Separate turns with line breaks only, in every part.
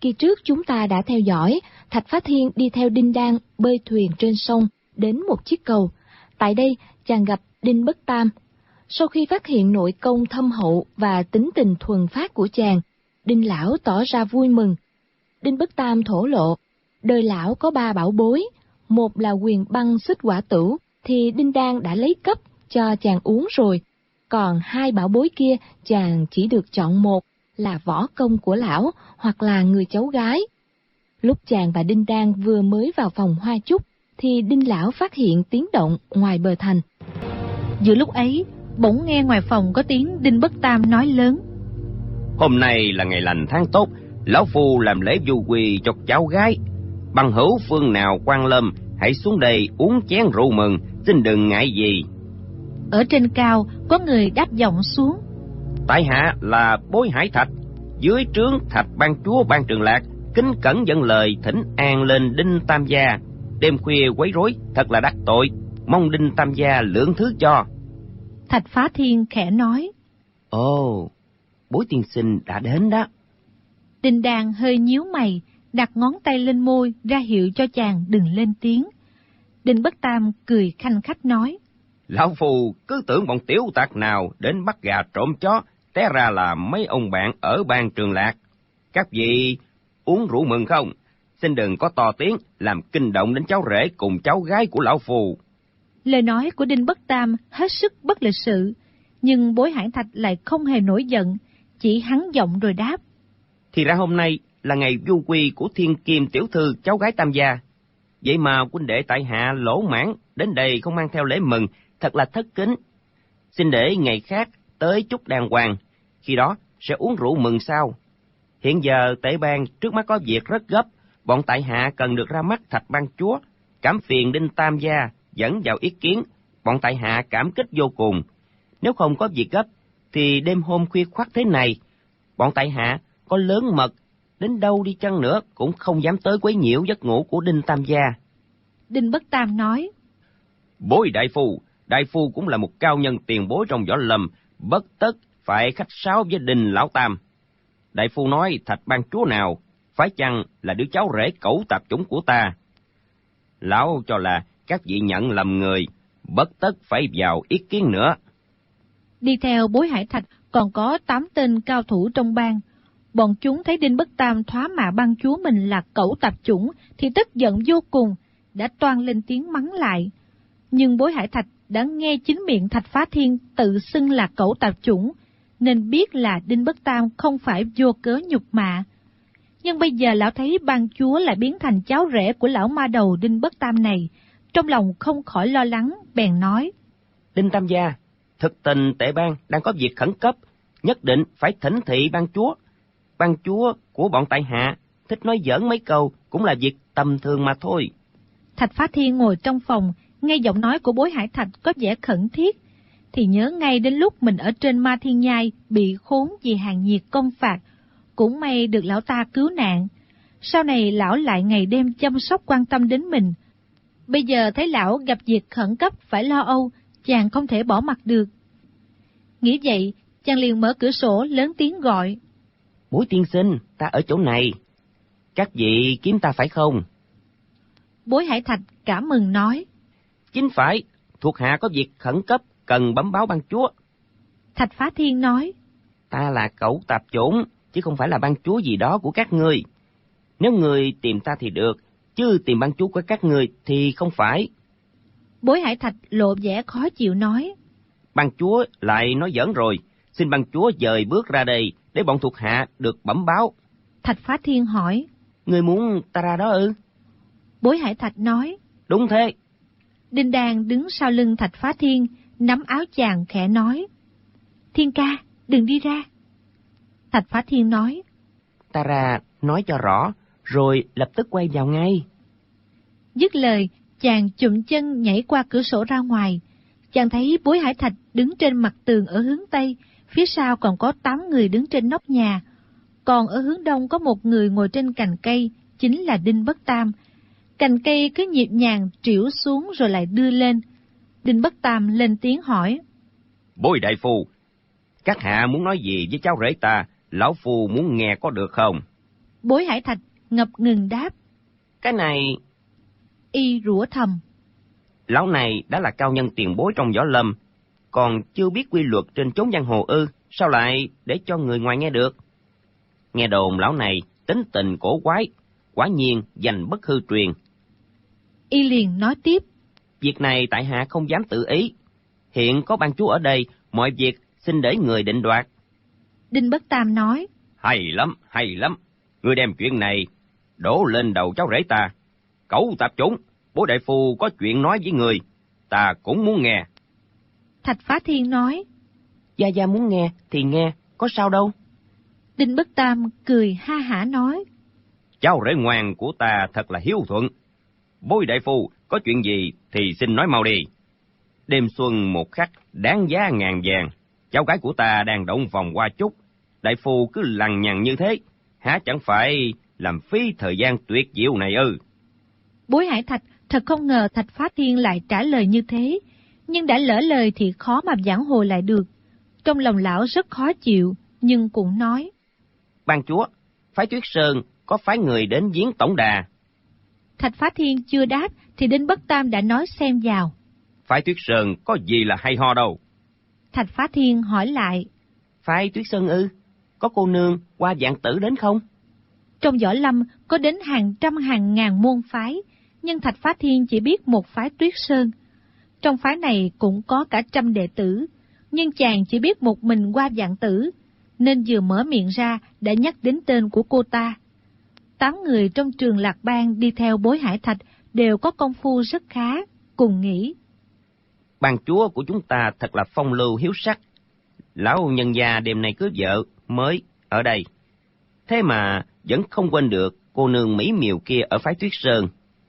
Kỳ trước chúng ta đã theo dõi, Thạch Phá Thiên đi theo Đinh Đan bơi thuyền trên sông đến một chiếc cầu. Tại đây, chàng gặp Đinh Bất Tam. Sau khi phát hiện nội công thâm hậu và tính tình thuần phát của chàng, Đinh lão tỏ ra vui mừng. Đinh Bất Tam thổ lộ, đời lão có 3 bảo bối, một là quyền băng xích quả tửu thì Đinh Đan đã lấy cấp cho chàng uống rồi, còn 2 bảo bối kia chàng chỉ được chọn một, là võ công của lão hoặc là người cháu gái. Lúc chàng và Đinh Đan vừa mới vào phòng hoa chúc thì Đinh lão phát hiện tiếng động ngoài bờ thành.
Giữa lúc ấy, bỗng nghe ngoài phòng có tiếng Đinh Bất Tam nói lớn:
Hôm nay là ngày lành tháng tốt, lão phu làm lễ du quy cho cháu gái. Bằng hữu phương nào quan lâm, hãy xuống đây uống chén rượu mừng, xin đừng ngại gì.
Ở trên cao có người đáp giọng xuống:
Tại hạ là Bối Hải Thạch, dưới trướng Thạch ban chúa Ban Trường Lạc, kính cẩn dẫn lời thỉnh an lên Đinh Tam gia. Đêm khuya quấy rối, thật là đắc tội, mong Đinh Tam gia lượng thứ cho.
Thạch Phá Thiên khẽ nói:
Ồ, Bối tiên sinh đã đến đó.
Đinh Đan hơi nhíu mày, đặt ngón tay lên môi ra hiệu cho chàng đừng lên tiếng. Đinh Bất Tam cười khanh khách nói:
Lão phu cứ tưởng bọn tiểu tặc nào đến bắt gà trộm chó, té ra là mấy ông bạn ở Ban Trường Lạc. Các vị uống rượu mừng không? Xin đừng có to tiếng, làm kinh động đến cháu rể cùng cháu gái của lão phu.
Lời nói của Đinh Bất Tam hết sức bất lịch sự, nhưng Bối Hải Thạch lại không hề nổi giận, chỉ hắn giọng rồi đáp:
Thì ra hôm nay là ngày du quy của Thiên Kim tiểu thư cháu gái Tam gia. Vậy mà huynh đệ tại hạ lỗ mãn đến đây không mang theo lễ mừng, thật là thất kính. Xin để ngày khác tới chúc đàng hoàng, khi đó sẽ uống rượu mừng sau. Hiện giờ tể bang trước mắt có việc rất gấp, bọn tại hạ cần được ra mắt Thạch ban chúa, cảm phiền Đinh Tam gia dẫn vào ý kiến, bọn tại hạ cảm kích vô cùng. Nếu không có việc gấp, thì đêm hôm khuya khoắt thế này, bọn tại hạ có lớn mật đến đâu đi chăng nữa cũng không dám tới quấy nhiễu giấc ngủ của Đinh Tam gia.
Đinh Bất Tam nói:
Bối đại phu cũng là một cao nhân tiền bối trong võ lâm, bất tất phải khách sáo với Đinh lão tam. Đại phu nói Thạch ban chúa nào, phải chăng là đứa cháu rể cẩu tạp chủng của ta? Lão cho là các vị nhận lầm người, bất tất phải vào ý kiến nữa.
Đi theo Bối Hải Thạch còn có 8 tên cao thủ trong bang. Bọn chúng thấy Đinh Bất Tam thoá mạ ban chúa mình là cẩu tạp chủng thì tức giận vô cùng, đã toan lên tiếng mắng lại. Nhưng Bối Hải Thạch đã nghe chính miệng Thạch Phá Thiên tự xưng là cẩu tạp chủng, nên biết là Đinh Bất Tam không phải vô cớ nhục mạ. Nhưng bây giờ lão thấy ban chúa lại biến thành cháu rể của lão ma đầu Đinh Bất Tam này, trong lòng không khỏi lo lắng, bèn nói:
Đinh Tam gia, thực tình tể bang đang có việc khẩn cấp, nhất định phải thỉnh thị ban chúa. Ban chúa của bọn tại hạ thích nói giỡn mấy câu cũng là việc tầm thường mà thôi.
Thạch Phá Thiên ngồi trong phòng, nghe giọng nói của Bối Hải Thạch có vẻ khẩn thiết, thì nhớ ngay đến lúc mình ở trên Ma Thiên Nhai bị khốn vì hàng nhiệt công phạt, cũng may được lão ta cứu nạn. Sau này lão lại ngày đêm chăm sóc quan tâm đến mình. Bây giờ thấy lão gặp việc khẩn cấp phải lo âu, chàng không thể bỏ mặc được. Nghĩ vậy, chàng liền mở cửa sổ lớn tiếng gọi:
Bối tiên sinh, ta ở chỗ này. Các vị kiếm ta phải không?
Bối Hải Thạch cảm mừng nói:
Chính phải, thuộc hạ có việc khẩn cấp cần bấm báo ban chúa.
Thạch Phá Thiên nói:
Ta là cẩu tạp chủng, chứ không phải là ban chúa gì đó của các ngươi. Nếu người tìm ta thì được, chứ tìm ban chúa của các ngươi thì không phải.
Bối Hải Thạch lộ vẻ khó chịu nói:
Ban chúa lại nói giỡn rồi, xin ban chúa dời bước ra đây để bọn thuộc hạ được bẩm báo.
Thạch Phá Thiên hỏi:
Ngươi muốn ta ra đó ư?
Bối Hải Thạch nói:
Đúng thế.
Đinh Đan đứng sau lưng Thạch Phá Thiên, nắm áo chàng khẽ nói: Thiên ca, đừng đi ra. Thạch Phá Thiên nói:
Ta ra nói cho rõ, rồi lập tức quay vào ngay.
Dứt lời, chàng chụm chân nhảy qua cửa sổ ra ngoài. Chàng thấy Bối Hải Thạch đứng trên mặt tường ở hướng Tây, phía sau còn có 8 người đứng trên nóc nhà. Còn ở hướng Đông có một người ngồi trên cành cây, chính là Đinh Bất Tam. Cành cây cứ nhịp nhàng trĩu xuống rồi lại đưa lên. Đinh Bất Tam lên tiếng hỏi:
Bối đại phu, các hạ muốn nói gì với cháu rể ta, lão phu muốn nghe có được không?
Bối Hải Thạch ngập ngừng đáp.
Cái này...
Y rủa thầm.
Lão này đã là cao nhân tiền bối trong võ lâm, còn chưa biết quy luật trên chốn giang hồ ư, sao lại để cho người ngoài nghe được? Nghe đồn lão này tính tình cổ quái, quả nhiên danh bất hư truyền.
Y liền nói tiếp.
Việc này tại hạ không dám tự ý. Hiện có ban chúa ở đây, mọi việc xin để người định đoạt.
Đinh Bất Tam nói.
Hay lắm, hay lắm. Ngươi đem chuyện này đổ lên đầu cháu rể ta. Cẩu tạp chủng, bố đại phu có chuyện nói với người, ta cũng muốn nghe.
Thạch Phá Thiên nói.
Gia Gia muốn nghe thì nghe, có sao đâu.
Đinh Bất Tam cười ha hả nói.
Cháu rể ngoan của ta thật là hiếu thuận. Bối đại phu có chuyện gì thì xin nói mau đi. Đêm xuân một khắc đáng giá ngàn vàng. Cháu gái của ta đang động vòng qua chút. Đại phu cứ lằng nhằng như thế, há chẳng phải làm phí thời gian tuyệt diệu này ư?
Bối Hải Thạch thật không ngờ Thạch Phá Thiên lại trả lời như thế, nhưng đã lỡ lời thì khó mà giảng hồi lại được. Trong lòng lão rất khó chịu, nhưng cũng nói.
Ban chúa, phái Tuyết Sơn có phái người đến viếng tổng đà.
Thạch Phá Thiên chưa đáp thì Đinh Bất Tam đã nói xen vào.
Phái Tuyết Sơn có gì là hay ho đâu.
Thạch Phá Thiên hỏi lại.
Phái Tuyết Sơn ư? Có cô nương Hoa Vạn Tử đến không?
Trong võ lâm có đến hàng trăm hàng ngàn môn phái, nhưng Thạch Phá Thiên chỉ biết một phái Tuyết Sơn. Trong phái này cũng có cả trăm đệ tử, nhưng chàng chỉ biết một mình Hoa Vạn Tử, nên vừa mở miệng ra đã nhắc đến tên của cô ta. 8 người trong Trường Lạc Bang đi theo Bối Hải Thạch đều có công phu rất khá, cùng nghĩ.
Ban chúa của chúng ta thật là phong lưu hiếu sắc. Lão nhân gia đêm nay cưới vợ mới ở đây. Thế mà vẫn không quên được cô nương mỹ miều kia ở phái Tuyết Sơn.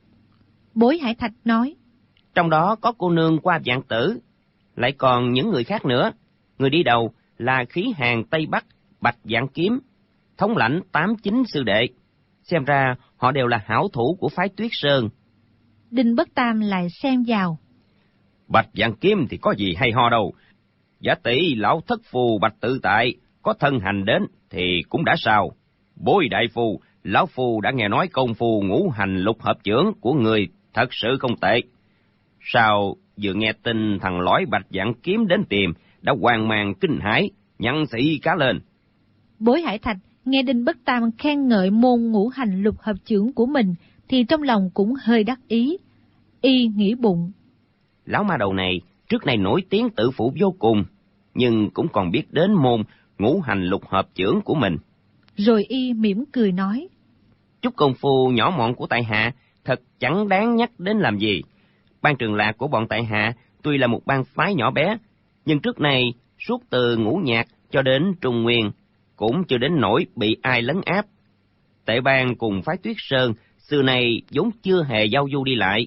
Bối Hải Thạch nói. Trong
đó có cô nương Hoa Vạn Tử, lại còn những người khác nữa. Người đi đầu là Khí Hàng Tây Bắc Bạch Vạn Kiếm, thống lãnh 8-9 sư đệ. Xem ra họ đều là hảo thủ của phái Tuyết Sơn.
Đinh Bất Tam lại xen vào.
Bạch Vạn Kiếm thì có gì hay ho đâu. Giả tỷ lão thất phù Bạch Tự Tại có thân hành đến thì cũng đã sao. Bối đại phu, lão phu đã nghe nói công phu ngũ hành lục hợp chưởng của người thật sự không tệ. Sao vừa nghe tin thằng lõi Bạch Vạn Kiếm đến tìm, đã hoang mang kinh hãi, nhăn sĩ cá lên.
Bối Hải Thạch nghe Đinh Bất Tam khen ngợi môn ngũ hành lục hợp chưởng của mình, thì trong lòng cũng hơi đắc ý. Y nghĩ bụng.
Lão ma đầu này trước này nổi tiếng tự phụ vô cùng, nhưng cũng còn biết đến môn ngũ hành lục hợp chưởng của mình.
Rồi Y mỉm cười nói.
Chút công phu nhỏ mọn của tại hạ thật chẳng đáng nhắc đến làm gì. Ban Trường Lạc của bọn tại hạ tuy là một bang phái nhỏ bé, nhưng trước này suốt từ Ngũ Nhạc cho đến Trung Nguyên cũng chưa đến nỗi bị ai lấn áp. Tệ bang cùng phái Tuyết Sơn xưa này vốn chưa hề giao du đi lại.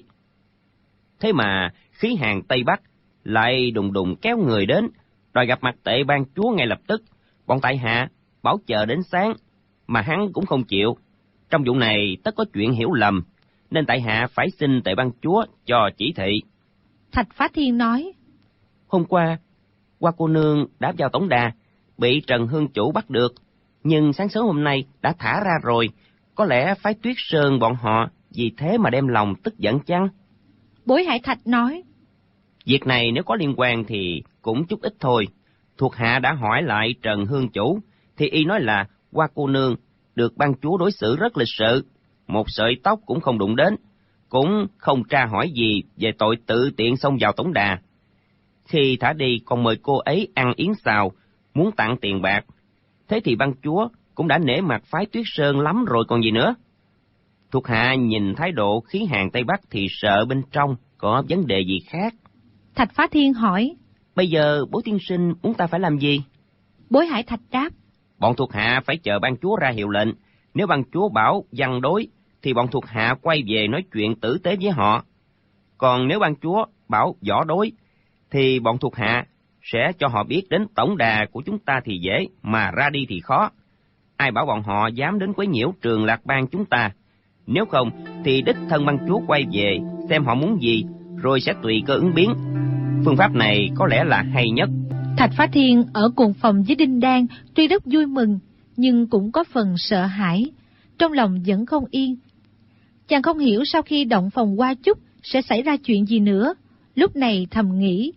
Thế mà Khí Hàng Tây Bắc lại đùng đùng kéo người đến, đòi gặp mặt Tệ bang chúa ngay lập tức. Bọn tại hạ bảo chờ đến sáng, mà hắn cũng không chịu. Trong vụ này tất có chuyện hiểu lầm, nên tại hạ phải xin Tệ bang chúa cho chỉ thị.
Thạch Phá Thiên nói.
Hôm qua, Hoa cô nương đã vào tổng đà, bị Trần Hương chủ bắt được, nhưng sáng sớm hôm nay đã thả ra rồi. Có lẽ phái Tuyết Sơn bọn họ vì thế mà đem lòng tức giận chăng?
Bối Hải Thạch nói.
Việc này nếu có liên quan thì cũng chút ít thôi. Thuộc hạ đã hỏi lại Trần Hương chủ, thì y nói là Hoa cô nương được ban chúa đối xử rất lịch sự, một sợi tóc cũng không đụng đến, cũng không tra hỏi gì về tội tự tiện xông vào tổng đà. Khi thả đi còn mời cô ấy ăn yến xào, muốn tặng tiền bạc. Thế thì ban chúa cũng đã nể mặt phái Tuyết Sơn lắm rồi còn gì nữa. Thuộc hạ nhìn thái độ Khí Hàng Tây Bắc thì sợ bên trong có vấn đề gì khác.
Thạch Phá Thiên hỏi.
Bây giờ Bối tiên sinh muốn ta phải làm gì?
Bối Hải Thạch đáp.
Bọn thuộc hạ phải chờ ban chúa ra hiệu lệnh. Nếu ban chúa bảo văn đối, thì bọn thuộc hạ quay về nói chuyện tử tế với họ. Còn nếu ban chúa bảo võ đối, thì bọn thuộc hạ sẽ cho họ biết đến tổng đà của chúng ta thì dễ, mà ra đi thì khó. Ai bảo bọn họ dám đến quấy nhiễu Trường Lạc Bang chúng ta? Nếu không, thì đích thân ban chúa quay về, xem họ muốn gì, rồi sẽ tùy cơ ứng biến. Phương pháp này có lẽ là hay nhất.
Thạch Phá Thiên ở cùng phòng với Đinh Đan tuy rất vui mừng, nhưng cũng có phần sợ hãi. trong lòng vẫn không yên. Chàng không hiểu sau khi động phòng Hoa Chúc sẽ xảy ra chuyện gì nữa, lúc này thầm nghĩ.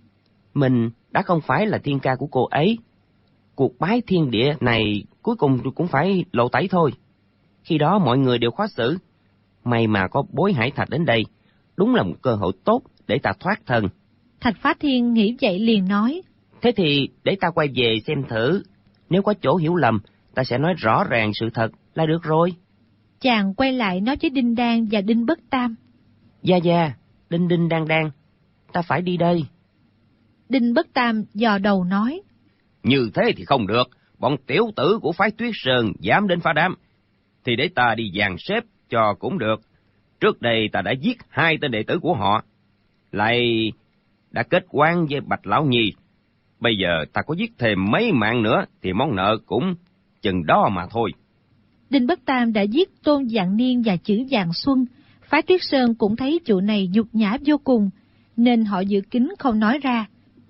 Mình đã không phải là thiên ca của cô ấy. Cuộc bái thiên địa này cuối cùng cũng phải lộ tẩy thôi. Khi đó mọi người đều khó xử. May mà có Bối Hải Thạch đến đây, đúng là một cơ hội tốt để ta thoát thân.
Thạch Phá Thiên nghĩ vậy liền nói.
Thế thì để ta quay về xem thử. Nếu có chỗ hiểu lầm, ta sẽ nói rõ ràng sự thật là được rồi.
Chàng quay lại nói với Đinh Đan và Đinh Bất Tam.
Gia Gia, Đinh Đinh Đan Đan, ta phải đi đây.
Đinh Bất Tam dò đầu nói.
Như thế thì không được, bọn tiểu tử của phái Tuyết Sơn dám đến phá đám. Thì để ta đi dàn xếp cho cũng được. Trước đây ta đã giết 2 tên đệ tử của họ, lại đã kết oán với Bạch Lão Nhi. Bây giờ ta có giết thêm mấy mạng nữa thì món nợ cũng chừng đó mà thôi.
Đinh Bất Tam đã giết Tôn Dạng Niên và Chử Dạng Xuân. Phái Tuyết Sơn cũng thấy vụ này nhục nhã vô cùng, nên họ giữ kín không nói ra.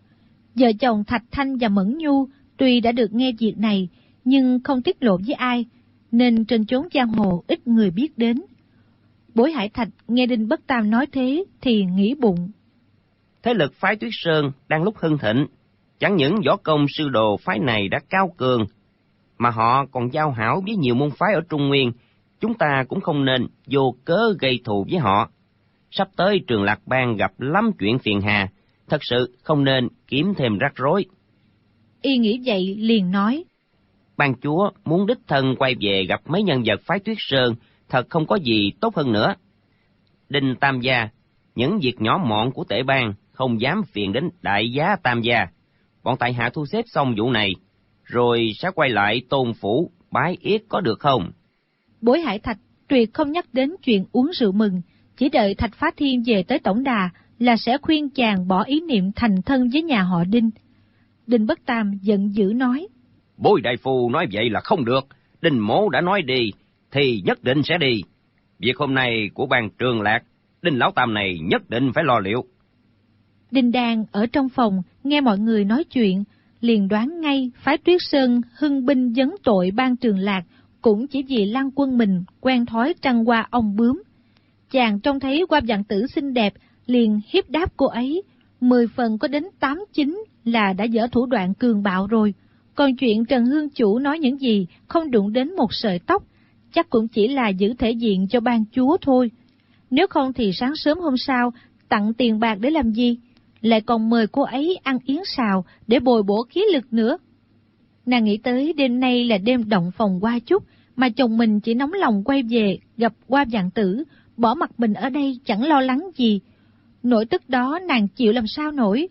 Vợ chồng Thạch Thanh và Mẫn Nhu tuy đã được nghe việc này, nhưng không tiết lộ với ai, nên trên chốn giang hồ ít người biết đến. Bối Hải Thạch nghe Đinh Bất Tam nói thế thì nghĩ bụng.
Thế lực phái Tuyết Sơn đang lúc hưng thịnh, chẳng những võ công sư đồ phái này đã cao cường, mà họ còn giao hảo với nhiều môn phái ở Trung Nguyên. Chúng ta cũng không nên vô cớ gây thù với họ. Sắp tới Trường Lạc Bang gặp lắm chuyện phiền hà, thật sự không nên kiếm thêm rắc rối.
Y nghĩ vậy liền nói.
Ban chúa muốn đích thân quay về gặp mấy nhân vật phái Tuyết Sơn, thật không có gì tốt hơn nữa. Đinh Tam gia, những việc nhỏ mọn của tể bang không dám phiền đến đại giá Tam gia. Bọn tại hạ thu xếp xong vụ này, rồi sẽ quay lại Tôn phủ bái yết có được không?
Bối Hải Thạch tuyệt không nhắc đến chuyện uống rượu mừng, chỉ đợi Thạch Phá Thiên về tới tổng đà là sẽ khuyên chàng bỏ ý niệm thành thân với nhà họ Đinh. Đinh Bất Tam giận dữ nói.
Bối đại phu nói vậy là không được, Đinh mỗ đã nói đi, thì nhất định sẽ đi. Việc hôm nay của ban Trường Lạc, Đinh lão tam này nhất định phải lo liệu.
Đinh Đan ở trong phòng nghe mọi người nói chuyện, liền đoán ngay phái Tuyết Sơn hưng binh vấn tội ban Trường Lạc cũng chỉ vì Lăng Quân mình quen thói trăng qua ong bướm. Chàng trông thấy Hoa Vạn Tử xinh đẹp, liền hiếp đáp cô ấy, 10 phần có đến 8-9 là đã dở thủ đoạn cường bạo rồi. Còn chuyện Trần Hương Chủ nói những gì không đụng đến một sợi tóc, chắc cũng chỉ là giữ thể diện cho ban chúa thôi. Nếu không thì sáng sớm hôm sau tặng tiền bạc để làm gì, lại còn mời cô ấy ăn yến xào để bồi bổ khí lực nữa. Nàng nghĩ tới đêm nay là đêm động phòng Hoa Chúc, mà chồng mình chỉ nóng lòng quay về gặp Hoa Vạn Tử, bỏ mặt mình ở đây chẳng lo lắng gì. Nỗi tức đó nàng chịu làm sao nổi.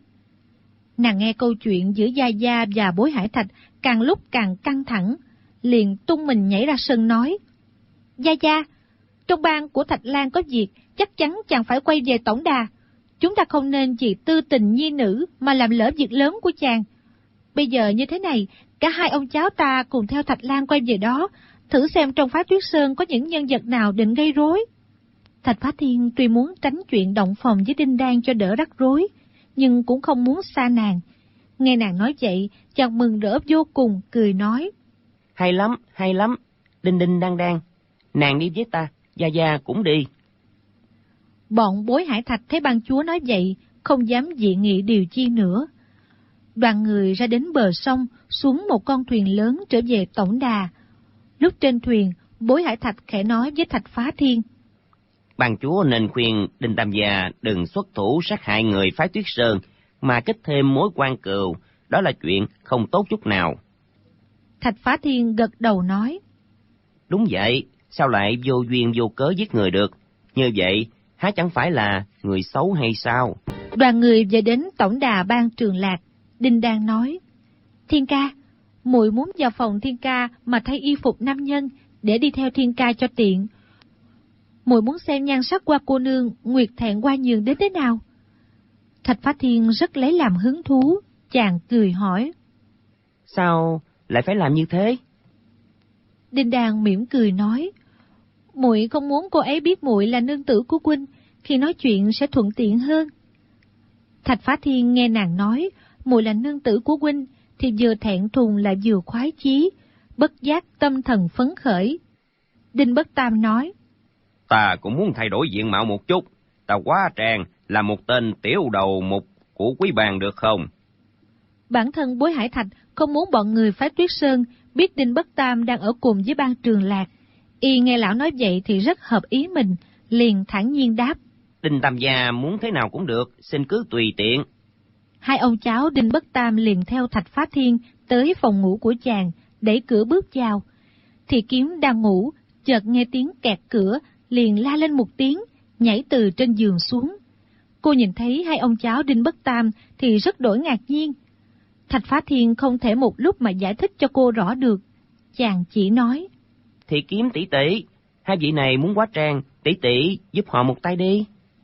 Nàng nghe câu chuyện giữa Gia Gia và Bối Hải Thạch càng lúc càng căng thẳng, liền tung mình nhảy ra sân nói. Gia Gia, trong bang của Thạch Lan có việc, chắc chắn chàng phải quay về tổng đà. Chúng ta không nên vì tư tình nhi nữ mà làm lỡ việc lớn của chàng. Bây giờ như thế này, cả hai ông cháu ta cùng theo Thạch Lan quay về đó, thử xem trong phái Tuyết Sơn có những nhân vật nào định gây rối. Thạch Phá Thiên tuy muốn tránh chuyện động phòng với Đinh Đan cho đỡ rắc rối, nhưng cũng không muốn xa nàng. Nghe nàng nói vậy, chàng mừng rỡ vô cùng, cười nói.
Hay lắm, Đinh Đinh Đan Đan, nàng đi với ta, Gia Gia cũng đi.
Bọn Bối Hải Thạch thấy ban chúa nói vậy, không dám dị nghị điều chi nữa. Đoàn người ra đến bờ sông, xuống một con thuyền lớn trở về tổng đà. Lúc trên thuyền, Bối Hải Thạch khẽ nói với Thạch Phá Thiên.
Ban chúa nên khuyên Đinh Tam gia đừng xuất thủ sát hại người phái Tuyết Sơn, mà kết thêm mối quan cừu, đó là chuyện không tốt chút nào.
Thạch Phá Thiên gật đầu nói.
Đúng vậy, sao lại vô duyên vô cớ giết người được? Như vậy, há chẳng phải là người xấu hay sao?
Đoàn người về đến tổng đà ban Trường Lạc. Đinh Đan nói. Thiên ca, muội muốn vào phòng Thiên ca mà thay y phục nam nhân để đi theo Thiên ca cho tiện. Muội muốn xem nhan sắc Hoa cô nương Nguyệt Thẹn Hoa Nhường đến thế nào. Thạch Phá Thiên rất lấy làm hứng thú, chàng cười hỏi.
Sao lại phải làm như thế?
Đinh Đan mỉm cười nói. Muội không muốn cô ấy biết muội là nương tử của huynh, khi nói chuyện sẽ thuận tiện hơn. Thạch Phá Thiên nghe nàng nói muội là nương tử của huynh thì vừa thẹn thùng lại vừa khoái chí, bất giác tâm thần phấn khởi. Đinh Bất Tam nói:
Ta cũng muốn thay đổi diện mạo một chút. Ta quá trang là một tên tiểu đầu mục của quý bang được không?
Bản thân Bối Hải Thạch không muốn bọn người phái Tuyết Sơn biết Đinh Bất Tam đang ở cùng với ban Trường Lạc. Y nghe lão nói vậy thì rất hợp ý mình, liền thản nhiên đáp:
Đinh Tam gia muốn thế nào cũng được, xin cứ tùy tiện.
Hai ông cháu Đinh Bất Tam liền theo Thạch Phá Thiên tới phòng ngủ của chàng, đẩy cửa bước vào. Thì Kiếm đang ngủ, chợt nghe tiếng kẹt cửa, liền la lên một tiếng, nhảy từ trên giường xuống. Cô nhìn thấy hai ông cháu Đinh Bất Tam thì rất đổi ngạc nhiên. Thạch Phá Thiên không thể một lúc mà giải thích cho cô rõ được. Chàng chỉ nói:
Thị Kiếm tỷ tỷ, hai vị này muốn hóa trang, tỷ tỷ giúp họ một tay đi.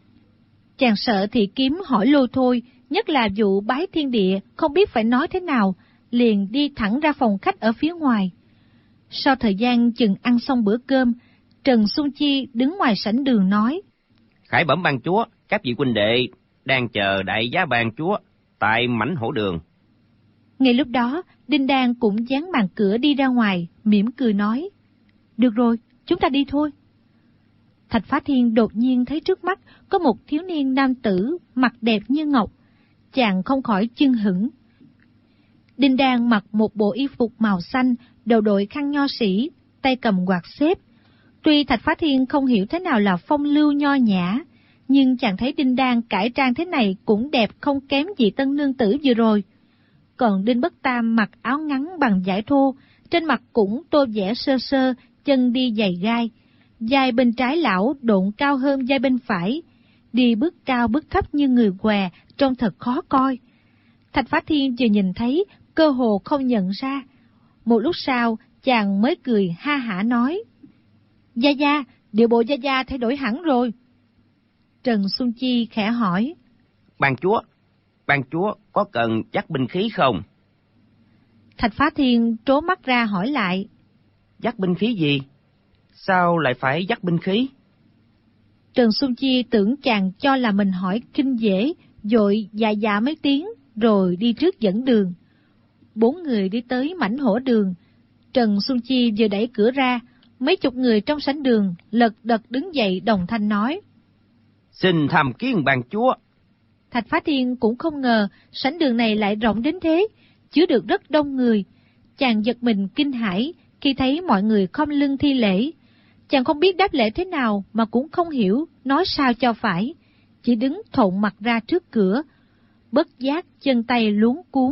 Chàng sợ Thị Kiếm hỏi lôi thôi, nhất là vụ bái thiên địa, không biết phải nói thế nào, liền đi thẳng ra phòng khách ở phía ngoài. Sau thời gian chừng ăn xong bữa cơm, Trần Xuân Chi đứng ngoài sảnh đường nói:
Khải bẩm ban chúa, các vị huynh đệ đang chờ đại giá ban chúa tại mảnh hổ đường.
Ngay lúc đó, Đinh Đan cũng dán màn cửa đi ra ngoài, mỉm cười nói: Được rồi, chúng ta đi thôi. Thạch Phá Thiên đột nhiên thấy trước mắt có một thiếu niên nam tử, mặt đẹp như ngọc. Chàng không khỏi chưng hửng. Đinh Đan mặc một bộ y phục màu xanh, đầu đội khăn nho sĩ, tay cầm quạt xếp. Tuy Thạch Phá Thiên không hiểu thế nào là phong lưu nho nhã, nhưng chàng thấy Đinh Đan cải trang thế này cũng đẹp không kém gì tân nương tử vừa rồi. Còn Đinh Bất Tam mặc áo ngắn bằng vải thô, trên mặt cũng tô vẽ sơ sơ, chân đi giày gai. Vai bên trái lão độn cao hơn vai bên phải, đi bước cao bước thấp như người què, trông thật khó coi. Thạch Phá Thiên vừa nhìn thấy, cơ hồ không nhận ra. Một lúc sau, chàng mới cười ha hả nói: Gia Gia, điệu bộ Gia Gia thay đổi hẳn rồi. Trần Xuân Chi khẽ hỏi:
Ban chúa có cần dắt binh khí không?
Thạch Phá Thiên trố mắt ra hỏi lại:
Dắt binh khí gì? Sao lại phải dắt binh khí?
Trần Xuân Chi tưởng chàng cho là mình hỏi kinh dễ, vội dạ mấy tiếng, rồi đi trước dẫn đường. Bốn người đi tới mảnh hổ đường. Trần Xuân Chi vừa đẩy cửa ra, mấy chục người trong sảnh đường lật đật đứng dậy đồng thanh nói:
Xin tham kiến ban chúa.
Thạch Phá Thiên cũng không ngờ sảnh đường này lại rộng đến thế, chứa được rất đông người. Chàng giật mình kinh hãi khi thấy mọi người khom lưng thi lễ. Chàng không biết đáp lễ thế nào mà cũng không hiểu nói sao cho phải, chỉ đứng thộn mặt ra trước cửa, bất giác chân tay luống cuống.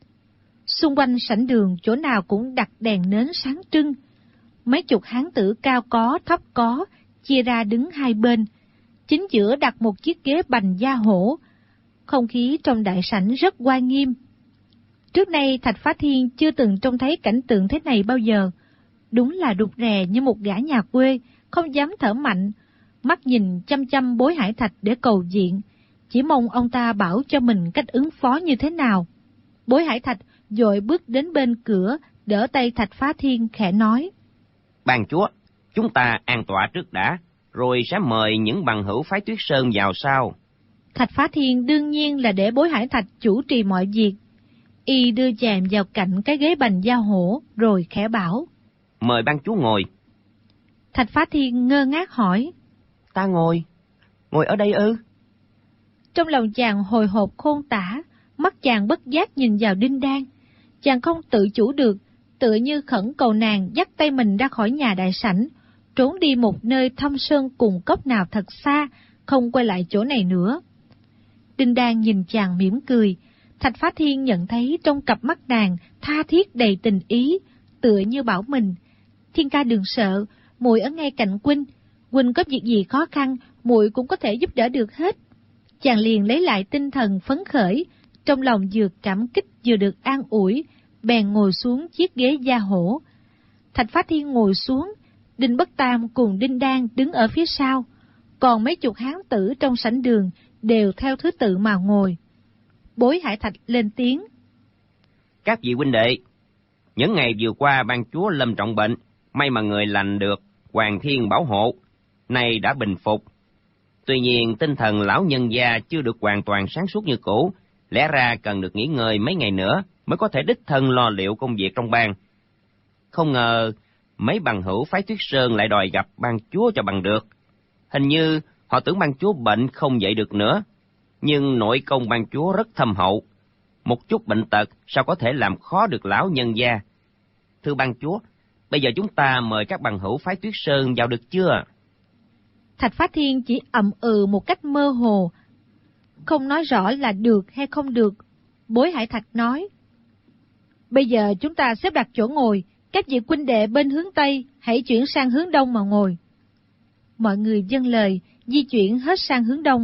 Xung quanh sảnh đường chỗ nào cũng đặt đèn nến sáng trưng. Mấy chục hán tử cao có thấp có chia ra đứng hai bên, chính giữa đặt một chiếc ghế bành da hổ. Không khí trong đại sảnh rất oai nghiêm. Trước nay Thạch Phá Thiên chưa từng trông thấy cảnh tượng thế này bao giờ. Đúng là rụt rè như một gã nhà quê, không dám thở mạnh, mắt nhìn chăm chăm Bối Hải Thạch để cầu diện, chỉ mong ông ta bảo cho mình cách ứng phó như thế nào. Bối Hải Thạch vội bước đến bên cửa, đỡ tay Thạch Phá Thiên khẽ nói:
Ban chúa, chúng ta an tọa trước đã, rồi sẽ mời những bằng hữu phái Tuyết Sơn vào sau.
Thạch Phá Thiên đương nhiên là để Bối Hải Thạch chủ trì mọi việc. Y đưa chàng vào cạnh cái ghế bành da hổ, rồi khẽ bảo:
Mời ban chúa ngồi.
Thạch Phá Thiên ngơ ngác hỏi:
Ta ngồi ở đây ư?
Trong lòng chàng hồi hộp khôn tả, mắt chàng bất giác nhìn vào Đinh Đan. Chàng không tự chủ được, tựa như khẩn cầu nàng dắt tay mình ra khỏi nhà đại sảnh, trốn đi một nơi thâm sơn cùng cốc nào thật xa, không quay lại chỗ này nữa. Đinh Đan nhìn chàng mỉm cười. Thạch Phá Thiên nhận thấy trong cặp mắt nàng tha thiết đầy tình ý, tựa như bảo mình: Thiên ca đừng sợ, muội ở ngay cạnh huynh có việc gì khó khăn, muội cũng có thể giúp đỡ được hết. Chàng liền lấy lại tinh thần phấn khởi, trong lòng vừa cảm kích vừa được an ủi, bèn ngồi xuống chiếc ghế da hổ. Thạch Phá Thiên ngồi xuống, Đinh Bất Tam cùng Đinh Đan đứng ở phía sau, còn mấy chục hán tử trong sảnh đường đều theo thứ tự mà ngồi. Bối Hải Thạch lên tiếng:
Các vị huynh đệ, những ngày vừa qua ban chúa lâm trọng bệnh, may mà người lành được, Hoàng Thiên bảo hộ, nay đã bình phục. Tuy nhiên tinh thần lão nhân gia chưa được hoàn toàn sáng suốt như cũ, lẽ ra cần được nghỉ ngơi mấy ngày nữa mới có thể đích thân lo liệu công việc trong bang. Không ngờ mấy bằng hữu phái Tuyết Sơn lại đòi gặp ban chúa cho bằng được. Hình như họ tưởng ban chúa bệnh không dậy được nữa, nhưng nội công ban chúa rất thâm hậu. Một chút bệnh tật sao có thể làm khó được lão nhân gia. Thưa ban chúa, bây giờ chúng ta mời các bằng hữu phái Tuyết Sơn vào được chưa?
Thạch Phá Thiên chỉ ậm ừ một cách mơ hồ, không nói rõ là được hay không được. Bối Hải Thạch nói: Bây giờ chúng ta xếp đặt chỗ ngồi, các vị huynh đệ bên hướng Tây hãy chuyển sang hướng Đông mà ngồi. Mọi người vâng lời, di chuyển hết sang hướng Đông.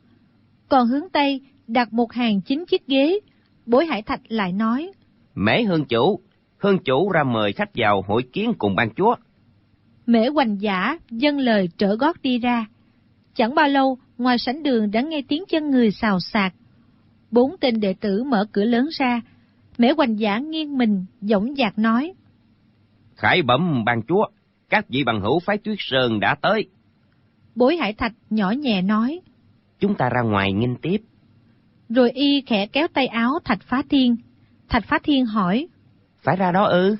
Còn hướng Tây đặt một hàng 9 chiếc ghế. Bối Hải Thạch lại nói:
Mễ hương chủ ra mời khách vào hội kiến cùng ban chúa.
Mễ Hoành Giả vâng lời trở gót đi ra. Chẳng bao lâu, ngoài sảnh đường đã nghe tiếng chân người xào xạc. 4 tên đệ tử mở cửa lớn ra. Mễ Hoành Giả nghiêng mình, dõng dạc nói:
Khải bẩm ban chúa, các vị bằng hữu phái Tuyết Sơn đã tới.
Bối Hải Thạch nhỏ nhẹ nói:
Chúng ta ra ngoài nghênh tiếp.
Rồi y khẽ kéo tay áo Thạch Phá Thiên. Thạch Phá Thiên hỏi:
Phải ra đó ư?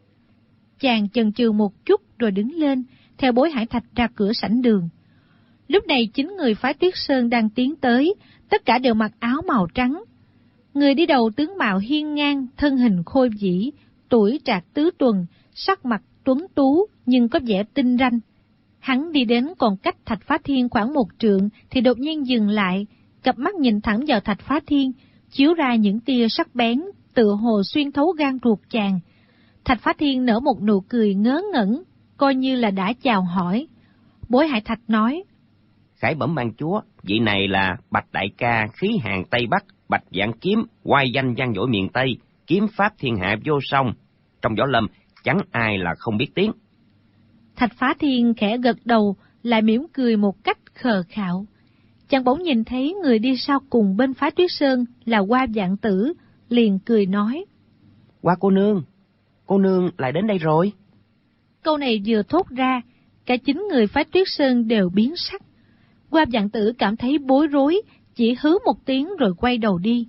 Chàng chần chừ một chút rồi đứng lên, theo Bối Hải Thạch ra cửa sảnh đường. Lúc này 9 người phái Tuyết Sơn đang tiến tới, tất cả đều mặc áo màu trắng. Người đi đầu tướng mạo hiên ngang, thân hình khôi vĩ, tuổi trạc tứ tuần, sắc mặt tuấn tú nhưng có vẻ tinh ranh. Hắn đi đến còn cách Thạch Phá Thiên khoảng 1 trượng thì đột nhiên dừng lại, cặp mắt nhìn thẳng vào Thạch Phá Thiên, chiếu ra những tia sắc bén, tựa hồ xuyên thấu gan ruột chàng. Thạch Phá Thiên nở một nụ cười ngớ ngẩn, coi như là đã chào hỏi. Bối Hải Thạch nói:
Khải bẩm ban chúa, vị này là Bạch đại ca khí hàng Tây Bắc, Bạch Vạn Kiếm, oai danh vang dội miền Tây, kiếm pháp thiên hạ vô song. Trong võ lâm chẳng ai là không biết tiếng.
Thạch Phá Thiên khẽ gật đầu, lại mỉm cười một cách khờ khạo. Chàng bỗng nhìn thấy người đi sau cùng bên phái Tuyết Sơn là Hoa Vạn Tử, liền cười nói:
Hoa cô nương lại đến đây rồi.
Câu này vừa thốt ra, cả 9 người phái Tuyết Sơn đều biến sắc. Hoa Vạn Tử cảm thấy bối rối, chỉ hứ một tiếng rồi quay đầu đi.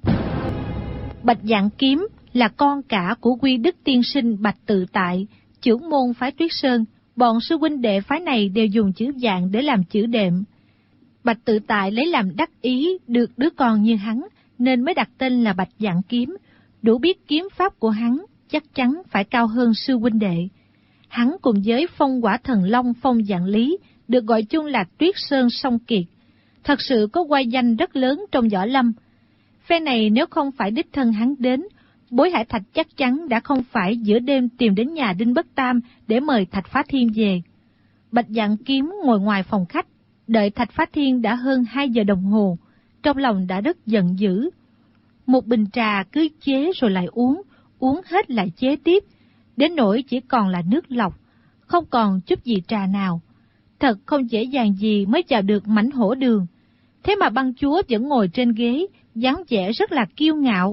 Bạch Vạn Kiếm là con cả của Quy Đức tiên sinh Bạch Tự Tại, trưởng môn phái Tuyết Sơn. Bọn sư huynh đệ phái này đều dùng chữ Vạn để làm chữ đệm. Bạch Tự Tại lấy làm đắc ý được đứa con như hắn, nên mới đặt tên là Bạch Vạn Kiếm. Đủ biết kiếm pháp của hắn chắc chắn phải cao hơn sư huynh đệ. Hắn cùng với Phong Quả Thần Long Phong Vạn Lý được gọi chung là Tuyết Sơn Song Kiệt, thật sự có oai danh rất lớn trong võ lâm. Phe này nếu không phải đích thân hắn đến, Bối Hải Thạch chắc chắn đã không phải giữa đêm tìm đến nhà Đinh Bất Tam để mời Thạch Phá Thiên về. Bạch Vạn Kiếm ngồi ngoài phòng khách, đợi Thạch Phá Thiên đã hơn 2 giờ đồng hồ, trong lòng đã rất giận dữ. Một bình trà cứ chế rồi lại uống hết lại chế tiếp, đến nỗi chỉ còn là nước lọc, không còn chút gì trà nào. Thật không dễ dàng gì mới vào được mảnh hổ đường. Thế mà băng chúa vẫn ngồi trên ghế, dáng vẻ rất là kiêu ngạo.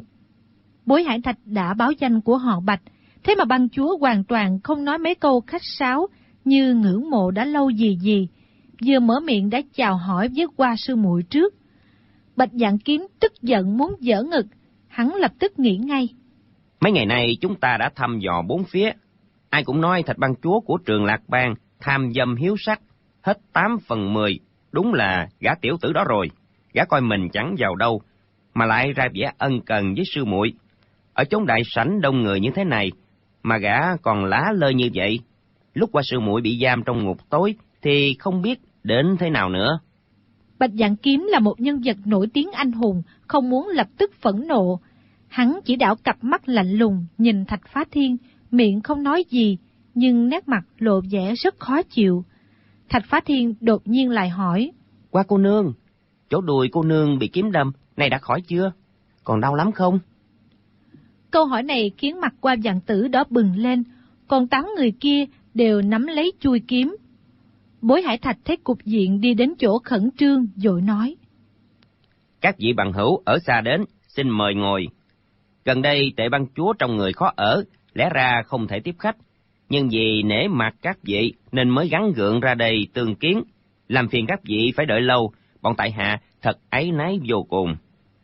Bối Hải Thạch đã báo danh của họ Bạch, thế mà băng chúa hoàn toàn không nói mấy câu khách sáo như ngưỡng mộ đã lâu gì, vừa mở miệng đã chào hỏi với Hoa sư muội trước. Bạch Vạn Kiếm tức giận muốn giở ngực, hắn lập tức nghĩ ngay:
Mấy ngày nay chúng ta đã thăm dò 4 phía, ai cũng nói Thạch bang chúa của Trường Lạc Bang tham dâm hiếu sắc, hết 8 phần 10, đúng là gã tiểu tử đó rồi. Gã coi mình chẳng vào đâu, mà lại ra vẻ ân cần với sư muội. Ở chốn đại sảnh đông người như thế này, mà gã còn lá lơi như vậy. Lúc qua sư muội bị giam trong ngục tối, thì không biết đến thế nào nữa.
Bạch Vạn Kiếm là một nhân vật nổi tiếng anh hùng, không muốn lập tức phẫn nộ. Hắn chỉ đảo cặp mắt lạnh lùng, nhìn Thạch Phá Thiên, miệng không nói gì, nhưng nét mặt lộ vẻ rất khó chịu. Thạch Phá Thiên đột nhiên lại hỏi:
Qua cô nương, chỗ đùi cô nương bị kiếm đâm, này đã khỏi chưa? Còn đau lắm không?
Câu hỏi này khiến mặt Hoa Vạn Tử đỏ bừng lên, còn 8 người kia đều nắm lấy chuôi kiếm. Bối Hải Thạch thấy cục diện đi đến chỗ khẩn trương, vội nói:
Các vị bằng hữu ở xa đến, xin mời ngồi. Gần đây tệ bang chúa trong người khó ở, lẽ ra không thể tiếp khách, nhưng vì nể mặt các vị nên mới gắng gượng ra đây tương kiến. Làm phiền các vị phải đợi lâu, bọn tại hạ thật áy náy vô cùng.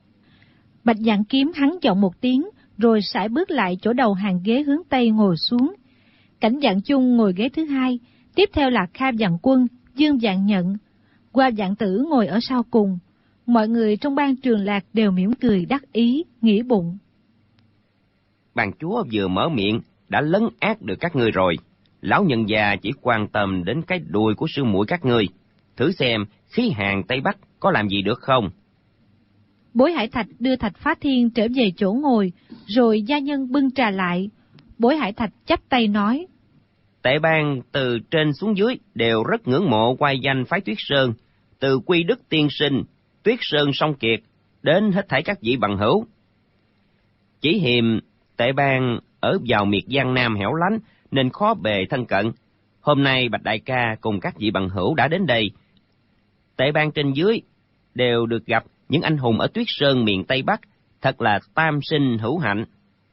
Bạch Vạn Kiếm hắn giọng một tiếng, rồi sải bước lại chỗ đầu hàng ghế hướng Tây ngồi xuống. Cảnh Vạn Chung ngồi ghế thứ hai, tiếp theo là Kha Vạn Quân, Dương Vạn Nhận, Hoa Vạn Tử ngồi ở sau cùng. Mọi người trong ban Trường Lạc đều mỉm cười đắc ý, nghĩ bụng:
Ban chúa vừa mở miệng đã lấn át được các ngươi rồi. Lão nhân già chỉ quan tâm đến cái đuôi của sư muội các ngươi. Thử xem khí hàn Tây Bắc có làm gì được không?
Bối Hải Thạch đưa Thạch Phá Thiên trở về chỗ ngồi, rồi gia nhân bưng trà lại. Bối Hải Thạch chắp tay nói:
Tệ bang từ trên xuống dưới đều rất ngưỡng mộ oai danh phái Tuyết Sơn, từ Quy Đức tiên sinh, Tuyết Sơn Song Kiệt, đến hết thảy các vị bằng hữu. Chỉ hiềm tệ bang ở vào miệt Giang Nam hẻo lánh nên khó bề thân cận. Hôm nay Bạch đại ca cùng các vị bằng hữu đã đến đây. Tệ bang trên dưới đều được gặp những anh hùng ở Tuyết Sơn miền Tây Bắc, thật là tam sinh hữu hạnh.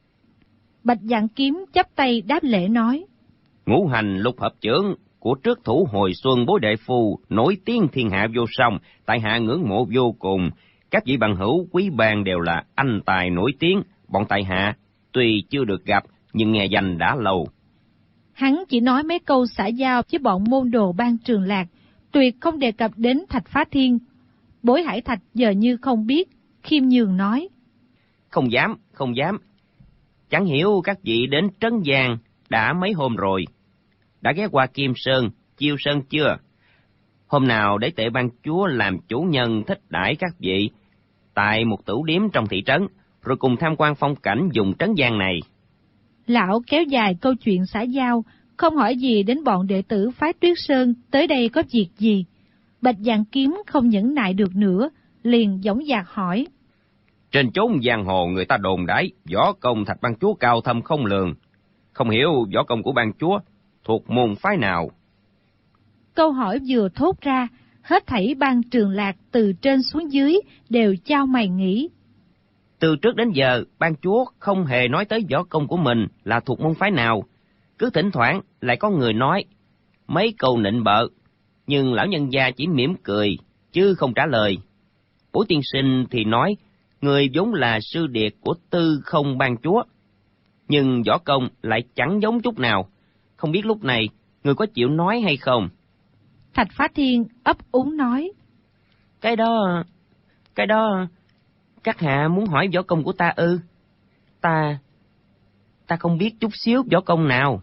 Bạch Vạn Kiếm chắp tay đáp lễ nói:
Ngũ hành lục hợp chưởng của trước thủ hồi xuân Bối Đệ Phu nổi tiếng thiên hạ vô song, tại hạ ngưỡng mộ vô cùng. Các vị bằng hữu quý bang đều là anh tài nổi tiếng, bọn tại hạ tuy chưa được gặp nhưng nghe danh đã lâu.
Hắn chỉ nói mấy câu xã giao với bọn môn đồ ban Trường Lạc, tuyệt không đề cập đến Thạch Phá Thiên. Bối Hải Thạch giờ như không biết, khiêm nhường nói:
Không dám. Chẳng hiểu các vị đến Trấn Giang đã mấy hôm rồi. Đã ghé qua Kim Sơn, Chiêu Sơn chưa? Hôm nào để tệ ban chúa làm chủ nhân thích đãi các vị tại một tửu điếm trong thị trấn, rồi cùng tham quan phong cảnh vùng Trấn Giang này.
Lão kéo dài câu chuyện xã giao, không hỏi gì đến bọn đệ tử phái Tuyết Sơn tới đây có việc gì. Bạch Vạn Kiếm không nhẫn nại được nữa, liền dõng dạc hỏi:
Trên chốn giang hồ người ta đồn đãi võ công Thạch ban chúa cao thâm không lường, không hiểu võ công của ban chúa thuộc môn phái nào?
Câu hỏi vừa thốt ra, hết thảy ban Trường Lạc từ trên xuống dưới đều chau mày nghĩ.
Từ trước đến giờ, ban chúa không hề nói tới võ công của mình là thuộc môn phái nào. Cứ thỉnh thoảng lại có người nói mấy câu nịnh bợ, nhưng lão nhân gia chỉ mỉm cười, chứ không trả lời. Bối tiên sinh thì nói, người vốn là sư điệt của Tư Không ban chúa, nhưng võ công lại chẳng giống chút nào. Không biết lúc này, người có chịu nói hay không?
Thạch Phá Thiên ấp úng nói:
Cái đó, các hạ muốn hỏi võ công của ta ư? Ta không biết chút xíu võ công nào.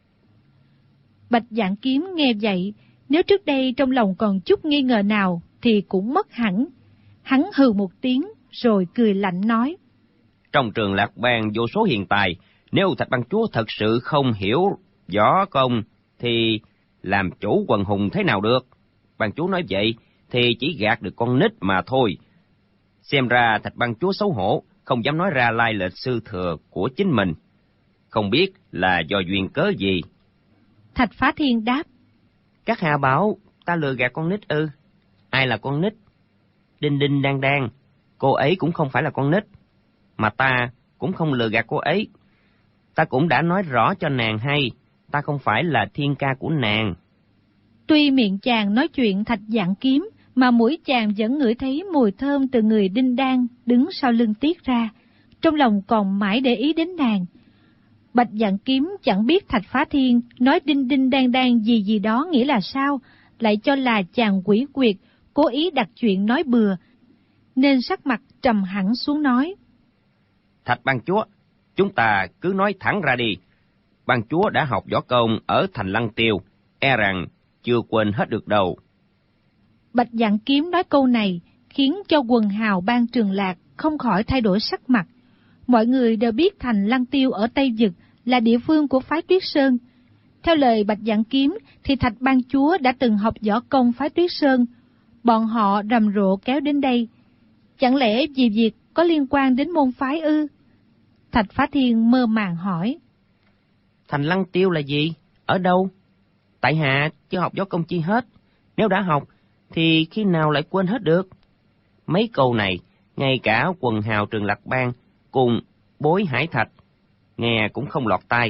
Bạch Vạn Kiếm nghe vậy, nếu trước đây trong lòng còn chút nghi ngờ nào thì cũng mất hẳn. Hắn hừ một tiếng rồi cười lạnh nói:
Trong Trường Lạc bang vô số hiền tài, nếu Thạch ban chúa thật sự không hiểu võ công thì làm chủ quần hùng thế nào được? Ban chúa nói vậy thì chỉ gạt được con nít mà thôi. Xem ra Thạch ban chúa xấu hổ, không dám nói ra lai lịch sư thừa của chính mình. Không biết là do duyên cớ gì?
Thạch Phá Thiên đáp:
Các hạ bảo ta lừa gạt con nít ư? Ai là con nít? Đinh Đinh Đang Đang, cô ấy cũng không phải là con nít. Mà ta cũng không lừa gạt cô ấy. Ta cũng đã nói rõ cho nàng hay, ta không phải là thiên ca của nàng.
Tuy miệng chàng nói chuyện Thạch Vạn Kiếm, mà mũi chàng vẫn ngửi thấy mùi thơm từ người Đinh Đan đứng sau lưng tiết ra, trong lòng còn mãi để ý đến nàng. Bạch Vạn Kiếm chẳng biết Thạch Phá Thiên nói Đinh Đinh Đang Đang gì đó nghĩa là sao, lại cho là chàng quỷ quyệt, cố ý đặt chuyện nói bừa, nên sắc mặt trầm hẳn xuống nói:
Thạch ban chúa, chúng ta cứ nói thẳng ra đi. Ban chúa đã học võ công ở thành Lăng Tiêu, e rằng chưa quên hết được đâu.
Bạch Vạn Kiếm nói câu này khiến cho quần hào ban Trường Lạc không khỏi thay đổi sắc mặt. Mọi người đều biết thành Lăng Tiêu ở Tây Vực là địa phương của phái Tuyết Sơn. Theo lời Bạch Vạn Kiếm thì Thạch ban chúa đã từng học võ công phái Tuyết Sơn. Bọn họ rầm rộ kéo đến đây. Chẳng lẽ vì việc có liên quan đến môn phái ư? Thạch Phá Thiên mơ màng hỏi:
Thành Lăng Tiêu là gì? Ở đâu? Tại hạ chưa học võ công chi hết. Nếu đã học thì khi nào lại quên hết được? Mấy câu này, ngay cả quần hào Trường Lạc bang cùng Bối Hải Thạch nghe cũng không lọt tai.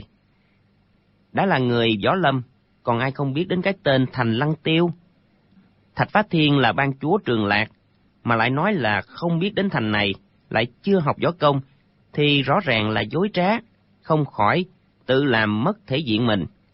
Đã là người võ lâm, còn ai không biết đến cái tên Thành Lăng Tiêu? Thạch Phá Thiên là ban chúa Trường Lạc, mà lại nói là không biết đến thành này, lại chưa học võ công, thì rõ ràng là dối trá, không khỏi tự làm mất thể diện mình.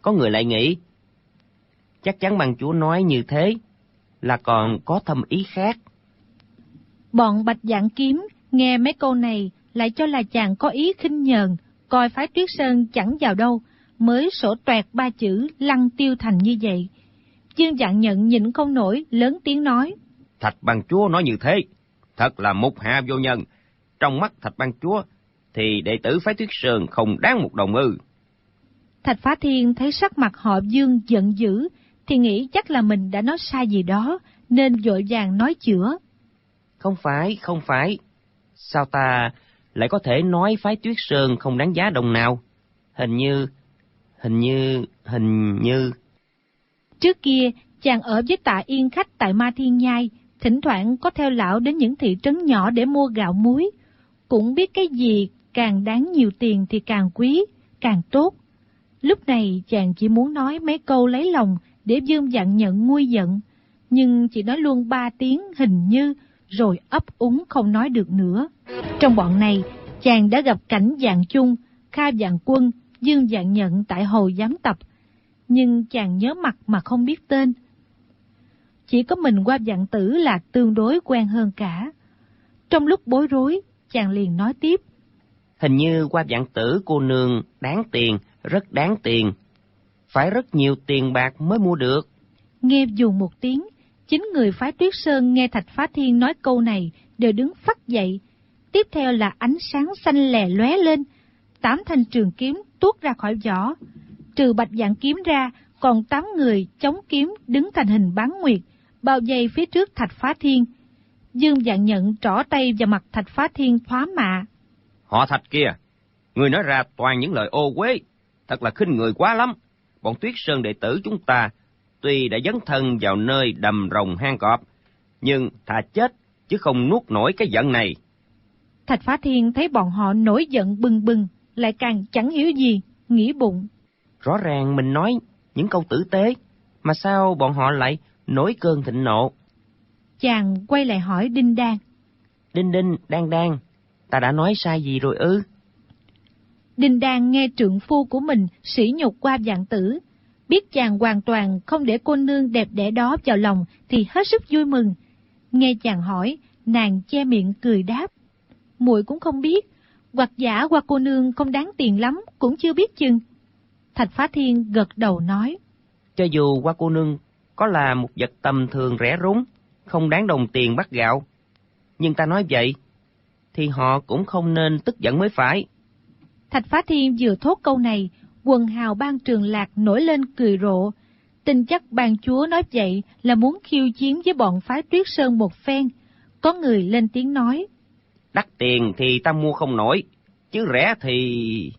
Có người lại nghĩ, chắc chắn bang chúa nói như thế là còn có thâm ý khác.
Bọn Bạch Dạng Kiếm nghe mấy câu này lại cho là chàng có ý khinh nhờn, coi phái Tuyết Sơn chẳng vào đâu, mới sổ toẹt 3 chữ Lăng Tiêu Thành như vậy. Dương Dạng Nhận nhịn không nổi, lớn tiếng nói:
Thạch bang chúa nói như thế, thật là mục hạ vô nhân. Trong mắt Thạch bang chúa, thì đệ tử phái Tuyết Sơn không đáng một đồng ư.
Thạch Phá Thiên thấy sắc mặt họ Dương giận dữ, thì nghĩ chắc là mình đã nói sai gì đó, nên vội vàng nói chữa.
Không phải. Sao ta lại có thể nói phái Tuyết Sơn không đáng giá đồng nào? Hình như...
Trước kia, chàng ở với Tạ Yên Khách tại Ma Thiên Nhai, thỉnh thoảng có theo lão đến những thị trấn nhỏ để mua gạo muối. Cũng biết cái gì càng đáng nhiều tiền thì càng quý, càng tốt. Lúc này chàng chỉ muốn nói mấy câu lấy lòng để Dương Dạng Nhận nguôi giận, nhưng chỉ nói luôn 3 tiếng hình như, rồi ấp úng không nói được nữa. Trong bọn này, chàng đã gặp Cảnh Dạng Chung, Kha Dạng Quân, Dương Dạng Nhận tại Hầu Giám Tập, nhưng chàng nhớ mặt mà không biết tên. Chỉ có mình Qua Dạng Tử là tương đối quen hơn cả. Trong lúc bối rối, chàng liền nói tiếp:
Hình như Qua Dạng Tử cô nương đáng tiền, rất đáng tiền. Phải rất nhiều tiền bạc mới mua được.
Nghe dù một tiếng, chính người phái Tuyết Sơn nghe Thạch Phá Thiên nói câu này đều đứng phắt dậy. Tiếp theo là ánh sáng xanh lè lóe lên, 8 thanh trường kiếm tuốt ra khỏi vỏ. Trừ Bạch Dạng Kiếm ra, còn 8 người chống kiếm đứng thành hình bán nguyệt, bao vây phía trước Thạch Phá Thiên. Dương Dạng Nhận trỏ tay vào mặt Thạch Phá Thiên thoá mạ:
Họ Thạch kia, người nói ra toàn những lời ô uế, thật là khinh người quá lắm. Bọn Tuyết Sơn đệ tử chúng ta tuy đã dấn thân vào nơi đầm rồng hang cọp, nhưng thà chết chứ không nuốt nổi cái giận này.
Thạch Phá Thiên thấy bọn họ nổi giận bừng bừng, lại càng chẳng hiểu gì, nghĩ bụng:
Rõ ràng mình nói những câu tử tế, mà sao bọn họ lại nổi cơn thịnh nộ?
Chàng quay lại hỏi Đinh Đan:
Đinh, Đan, ta đã nói sai gì rồi ư?
Đinh Đan nghe trượng phu của mình sỉ nhục Qua Dạng Tử, biết chàng hoàn toàn không để cô nương đẹp đẽ đó vào lòng thì hết sức vui mừng. Nghe chàng hỏi, nàng che miệng cười đáp: Muội cũng không biết, hoặc giả Qua cô nương không đáng tiền lắm cũng chưa biết chừng. Thạch Phá Thiên gật đầu nói:
Cho dù Qua cô nương có là một vật tầm thường rẻ rúng, không đáng đồng tiền bát gạo, nhưng ta nói vậy thì họ cũng không nên tức giận mới phải.
Thạch Phá Thiên vừa thốt câu này, quần hào Ban Trường Lạc nổi lên cười rộ. Tin chắc ban chúa nói vậy là muốn khiêu chiến với bọn phái Tuyết Sơn một phen. Có người lên tiếng nói:
Đắt tiền thì ta mua không nổi, chứ rẻ thì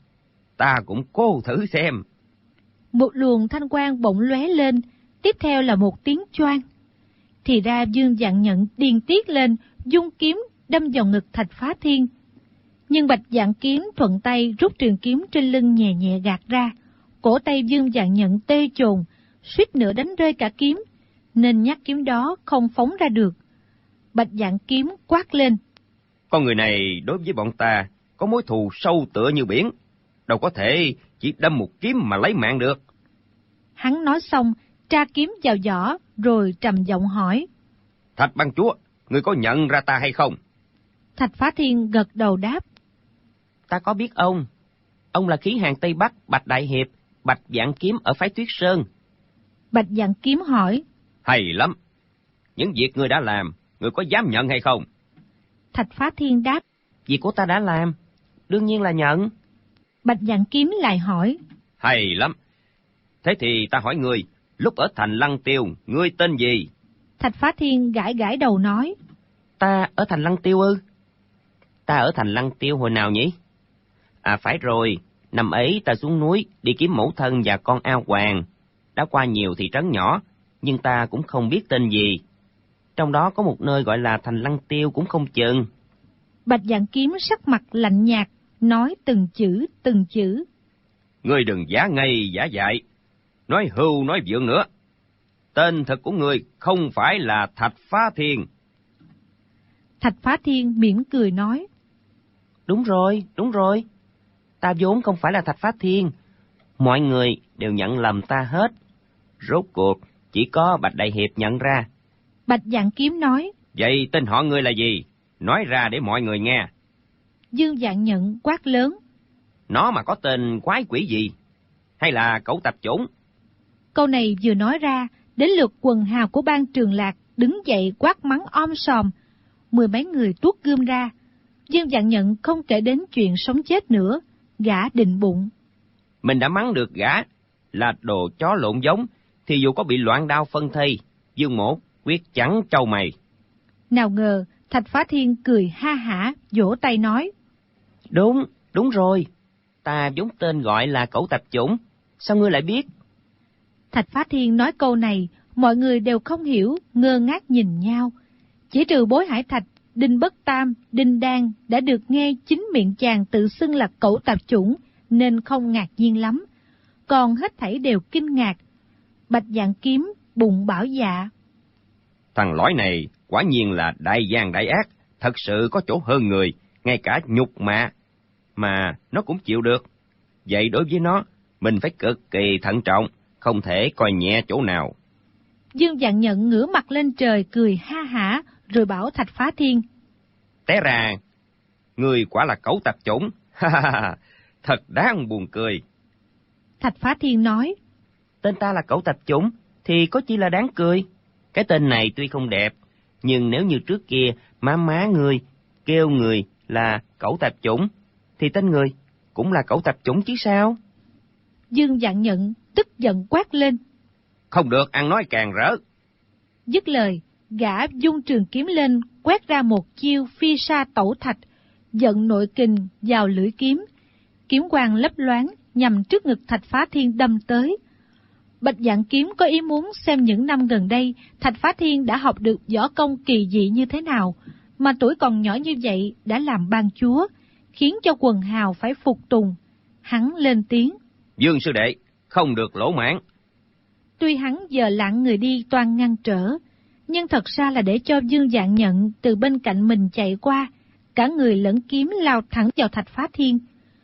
ta cũng cố thử xem.
Một luồng thanh quang bỗng lóe lên, tiếp theo là một tiếng choang. Thì ra Dương Dạng Nhận điên tiết lên, dung kiếm đâm vào ngực Thạch Phá Thiên. Nhưng Bạch Dạng Kiếm thuận tay rút trường kiếm trên lưng nhẹ nhẹ gạt ra. Cổ tay Dương Dạng Nhận tê chồn, suýt nữa đánh rơi cả kiếm, nên nhát kiếm đó không phóng ra được. Bạch Dạng Kiếm quát lên:
Con người này đối với bọn ta có mối thù sâu tựa như biển, đâu có thể chỉ đâm một kiếm mà lấy mạng được.
Hắn nói xong, tra kiếm vào vỏ, rồi trầm giọng hỏi:
Thạch bang chúa, người có nhận ra ta hay không?
Thạch Phá Thiên gật đầu đáp:
Ta có biết ông. Ông là khí hàng Tây Bắc Bạch Đại Hiệp, Bạch Dạng Kiếm ở phái Tuyết Sơn.
Bạch Dạng Kiếm hỏi:
Hay lắm. Những việc người đã làm, người có dám nhận hay không?
Thạch Phá Thiên đáp:
Việc của ta đã làm, đương nhiên là nhận.
Bạch Dạng Kiếm lại hỏi:
Hay lắm. Thế thì ta hỏi người, lúc ở thành Lăng Tiêu, ngươi tên gì?
Thạch Phá Thiên gãi gãi đầu nói:
Ta ở thành Lăng Tiêu ư? Ta ở thành Lăng Tiêu hồi nào nhỉ? À phải rồi, năm ấy ta xuống núi đi kiếm mẫu thân và con A Hoàng. Đã qua nhiều thị trấn nhỏ, nhưng ta cũng không biết tên gì. Trong đó có một nơi gọi là thành Lăng Tiêu cũng không chừng.
Bạch Dạng Kiếm sắc mặt lạnh nhạt, nói từng chữ.
Ngươi đừng giả ngây giả dại, nói hưu nói vượng nữa. Tên thật của ngươi không phải là Thạch Phá Thiên.
Thạch Phá Thiên mỉm cười nói:
Đúng rồi. Ta vốn không phải là Thạch Phá Thiên. Mọi người đều nhận lầm ta hết. Rốt cuộc, chỉ có Bạch Đại Hiệp nhận ra.
Bạch Vạn Kiếm nói:
Vậy tên họ ngươi là gì? Nói ra để mọi người nghe.
Dương Vạn Nhận quát lớn:
Nó mà có tên quái quỷ gì? Hay là cẩu tập chủng?
Câu này vừa nói ra, đến lượt quần hào của Ban Trường Lạc đứng dậy quát mắng om sòm. 10 mấy người tuốt gươm ra. Dương Vạn Nhận không kể đến chuyện sống chết nữa, gã định bụng:
Mình đã mắng được gã là đồ chó lộn giống, thì dù có bị loạn đao phân thây, Dương Mỗ quyết chẳng trâu mày.
Nào ngờ Thạch Phá Thiên cười ha hả, vỗ tay nói:
Đúng rồi, ta vốn tên gọi là cẩu tập chủng, sao ngươi lại biết?
Thạch Phá Thiên nói câu này, mọi người đều không hiểu, ngơ ngác nhìn nhau. Chỉ trừ Bối Hải Thạch, Đinh Bất Tam, Đinh Đan đã được nghe chính miệng chàng tự xưng là cẩu tạp chủng, nên không ngạc nhiên lắm. Còn hết thảy đều kinh ngạc. Bạch Vạn Kiếm bụng bảo dạ:
Thằng lõi này quả nhiên là đại gian đại ác, thật sự có chỗ hơn người, ngay cả nhục mà nó cũng chịu được. Vậy đối với nó, mình phải cực kỳ thận trọng, không thể coi nhẹ chỗ nào.
Dương Vạn Nhận ngửa mặt lên trời cười ha hả, rồi bảo Thạch Phá Thiên:
Té ra, người quả là cẩu tạp chủng, thật đáng buồn cười.
Thạch Phá Thiên nói:
Tên ta là cẩu tạp chủng, thì có chi là đáng cười. Cái tên này tuy không đẹp, nhưng nếu như trước kia má người kêu người là cẩu tạp chủng, thì tên người cũng là cẩu tạp chủng chứ sao?
Dương Vạn Nhận tức giận quát lên:
Không được ăn nói càng rỡ.
Dứt lời, gã dung trường kiếm lên, quét ra một chiêu phi sa tẩu thạch, dẫn nội kình vào lưỡi kiếm. Kiếm quang lấp loáng nhằm trước ngực Thạch Phá Thiên đâm tới. Bạch Vạn Kiếm có ý muốn xem những năm gần đây Thạch Phá Thiên đã học được võ công kỳ dị như thế nào, mà tuổi còn nhỏ như vậy đã làm ban chúa, khiến cho quần hào phải phục tùng. Hắn lên tiếng:
Dương sư đệ, không được lỗ mãn.
Tuy hắn giờ lặng người đi toan ngăn trở, nhưng thật ra là để cho Dương Vạn Nhận từ bên cạnh mình chạy qua, cả người lẫn kiếm lao thẳng vào Thạch Phá Thiên.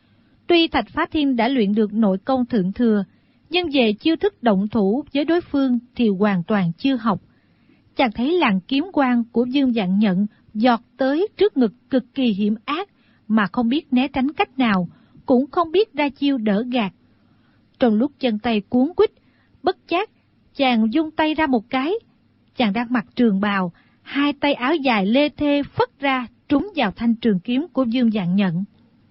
Tuy Thạch Phá Thiên đã luyện được nội công thượng thừa, nhưng về chiêu thức động thủ với đối phương thì hoàn toàn chưa học. Chàng thấy làn kiếm quang của Dương Vạn Nhận giọt tới trước ngực cực kỳ hiểm ác, mà không biết né tránh cách nào, cũng không biết ra chiêu đỡ gạt. Trong lúc chân tay cuốn quýt, bất giác chàng vung tay ra một cái. Chàng đang mặc trường bào, hai tay áo dài lê thê phất ra trúng vào thanh trường kiếm của Dương Vạn Nhận.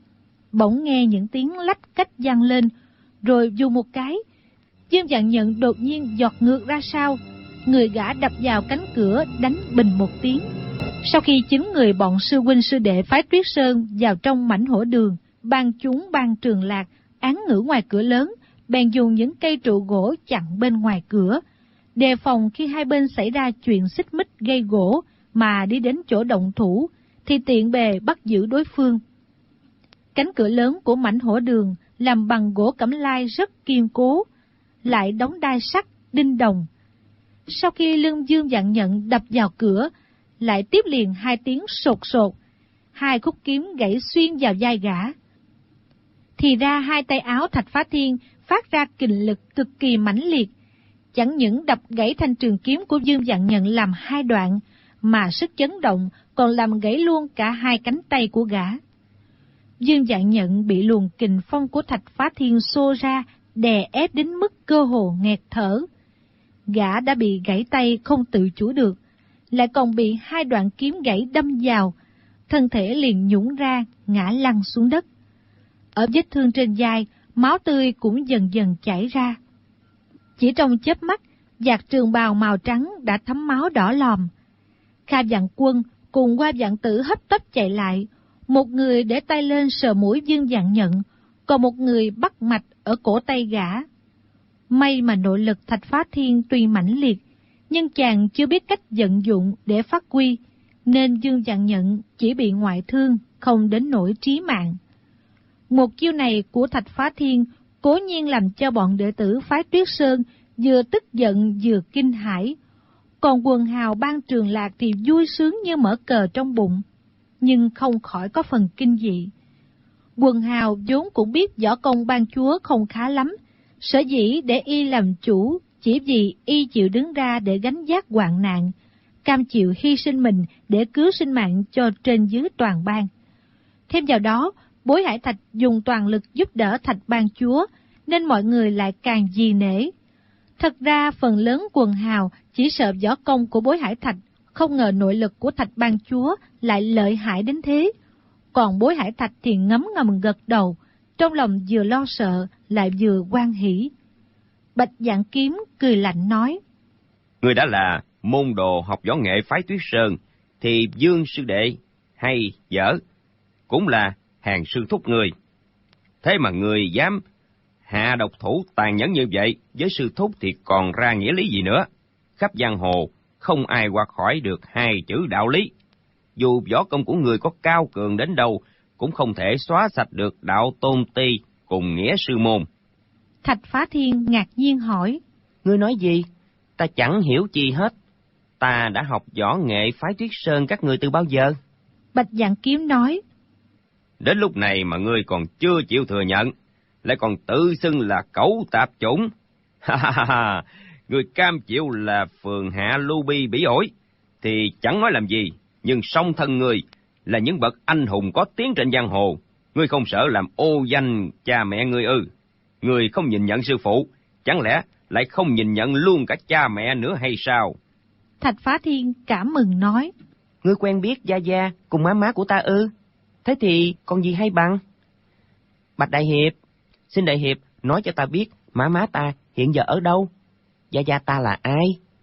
Bỗng nghe những tiếng lách cách vang lên, rồi dùng một cái, Dương Vạn Nhận đột nhiên giọt ngược ra sau, người gã đập vào cánh cửa đánh bình một tiếng. Sau khi 9 người bọn sư huynh sư đệ phái Tuyết Sơn vào trong mảnh hổ đường, ban chúng Ban Trường Lạc án ngữ ngoài cửa lớn, bèn dùng những cây trụ gỗ chặn bên ngoài cửa, đề phòng khi hai bên xảy ra chuyện xích mích gây gỗ mà đi đến chỗ động thủ, thì tiện bề bắt giữ đối phương. Cánh cửa lớn của mảnh hổ đường làm bằng gỗ cẩm lai rất kiên cố, lại đóng đai sắt, đinh đồng. Sau khi lưng Dương Vạn Nhận đập vào cửa, lại tiếp liền 2 tiếng sột sột, 2 khúc kiếm gãy xuyên vào vai gã. Thì ra 2 tay áo Thạch Phá Thiên phát ra kình lực cực kỳ mãnh liệt, chẳng những đập gãy thanh trường kiếm của Dương Vạn Nhận làm 2 đoạn, mà sức chấn động còn làm gãy luôn cả 2 cánh tay của gã. Dương Vạn Nhận bị luồng kình phong của Thạch Phá Thiên xô ra, đè ép đến mức cơ hồ nghẹt thở. Gã đã bị gãy tay không tự chủ được, lại còn bị 2 đoạn kiếm gãy đâm vào, thân thể liền nhũn ra, ngã lăn xuống đất. Ở vết thương trên vai, máu tươi cũng dần dần chảy ra. Chỉ trong chớp mắt, vạt trường bào màu trắng đã thấm máu đỏ lòm. Kha Vạn Quân cùng Hoa Vạn Tử hấp tấp chạy lại, một người để tay lên sờ mũi Dương Vạn Nhận, còn một người bắt mạch ở cổ tay gã. May mà nội lực Thạch Phá Thiên tuy mãnh liệt, nhưng chàng chưa biết cách vận dụng để phát huy, nên Dương Vạn Nhận chỉ bị ngoại thương, không đến nỗi chí mạng. Một chiêu này của Thạch Phá Thiên cố nhiên làm cho bọn đệ tử phái Tuyết Sơn vừa tức giận vừa kinh hãi, còn quần hào Ban Trường Lạc thì vui sướng như mở cờ trong bụng, nhưng không khỏi có phần kinh dị. Quần hào vốn cũng biết võ công ban chúa không khá lắm, Sở dĩ để y làm chủ chỉ vì y chịu đứng ra để gánh vác hoạn nạn, cam chịu hy sinh mình để cứu sinh mạng cho trên dưới toàn bang. Thêm vào đó, Bối Hải Thạch dùng toàn lực giúp đỡ Thạch Bang Chúa, nên mọi người lại càng dì nể. Thật ra phần lớn quần hào chỉ sợ võ công của Bối Hải Thạch, không ngờ nội lực của Thạch Bang Chúa lại lợi hại đến thế. Còn Bối Hải Thạch thì ngấm ngầm gật đầu, trong lòng vừa lo sợ lại vừa hoan hỉ. Bạch Dạng Kiếm cười lạnh nói:
Ngươi đã là môn đồ học võ nghệ phái Tuyết Sơn, thì Dương sư đệ hay dở cũng là hàng sư thúc người. Thế mà người dám hạ độc thủ tàn nhẫn như vậy, với sư thúc thì còn ra nghĩa lý gì nữa? Khắp giang hồ không ai qua khỏi được hai chữ đạo lý. Dù võ công của người có cao cường đến đâu, cũng không thể xóa sạch được đạo tôn ti cùng nghĩa sư môn.
Thạch Phá Thiên ngạc nhiên hỏi:
Ngươi nói gì? Ta chẳng hiểu chi hết. Ta đã học võ nghệ phái Tuyết Sơn các ngươi từ bao giờ?
Bạch Dạng Kiếm nói:
Đến lúc này mà ngươi còn chưa chịu thừa nhận, lại còn tự xưng là cẩu tạp chủng. Ha ha ha, ngươi cam chịu là phường hạ lưu bi bỉ ổi, thì chẳng nói làm gì, nhưng song thân ngươi là những bậc anh hùng có tiếng trên giang hồ. Ngươi không sợ làm ô danh cha mẹ ngươi ư? Ngươi không nhìn nhận sư phụ, chẳng lẽ lại không nhìn nhận luôn cả cha mẹ nữa hay sao?
Thạch Phá Thiên cảm mừng nói:
Ngươi quen biết Gia Gia cùng má má của ta ư? Thế thì còn gì hay bằng? Bạch Đại Hiệp, xin Đại Hiệp nói cho ta biết má má ta hiện giờ ở đâu? Gia Gia ta là ai?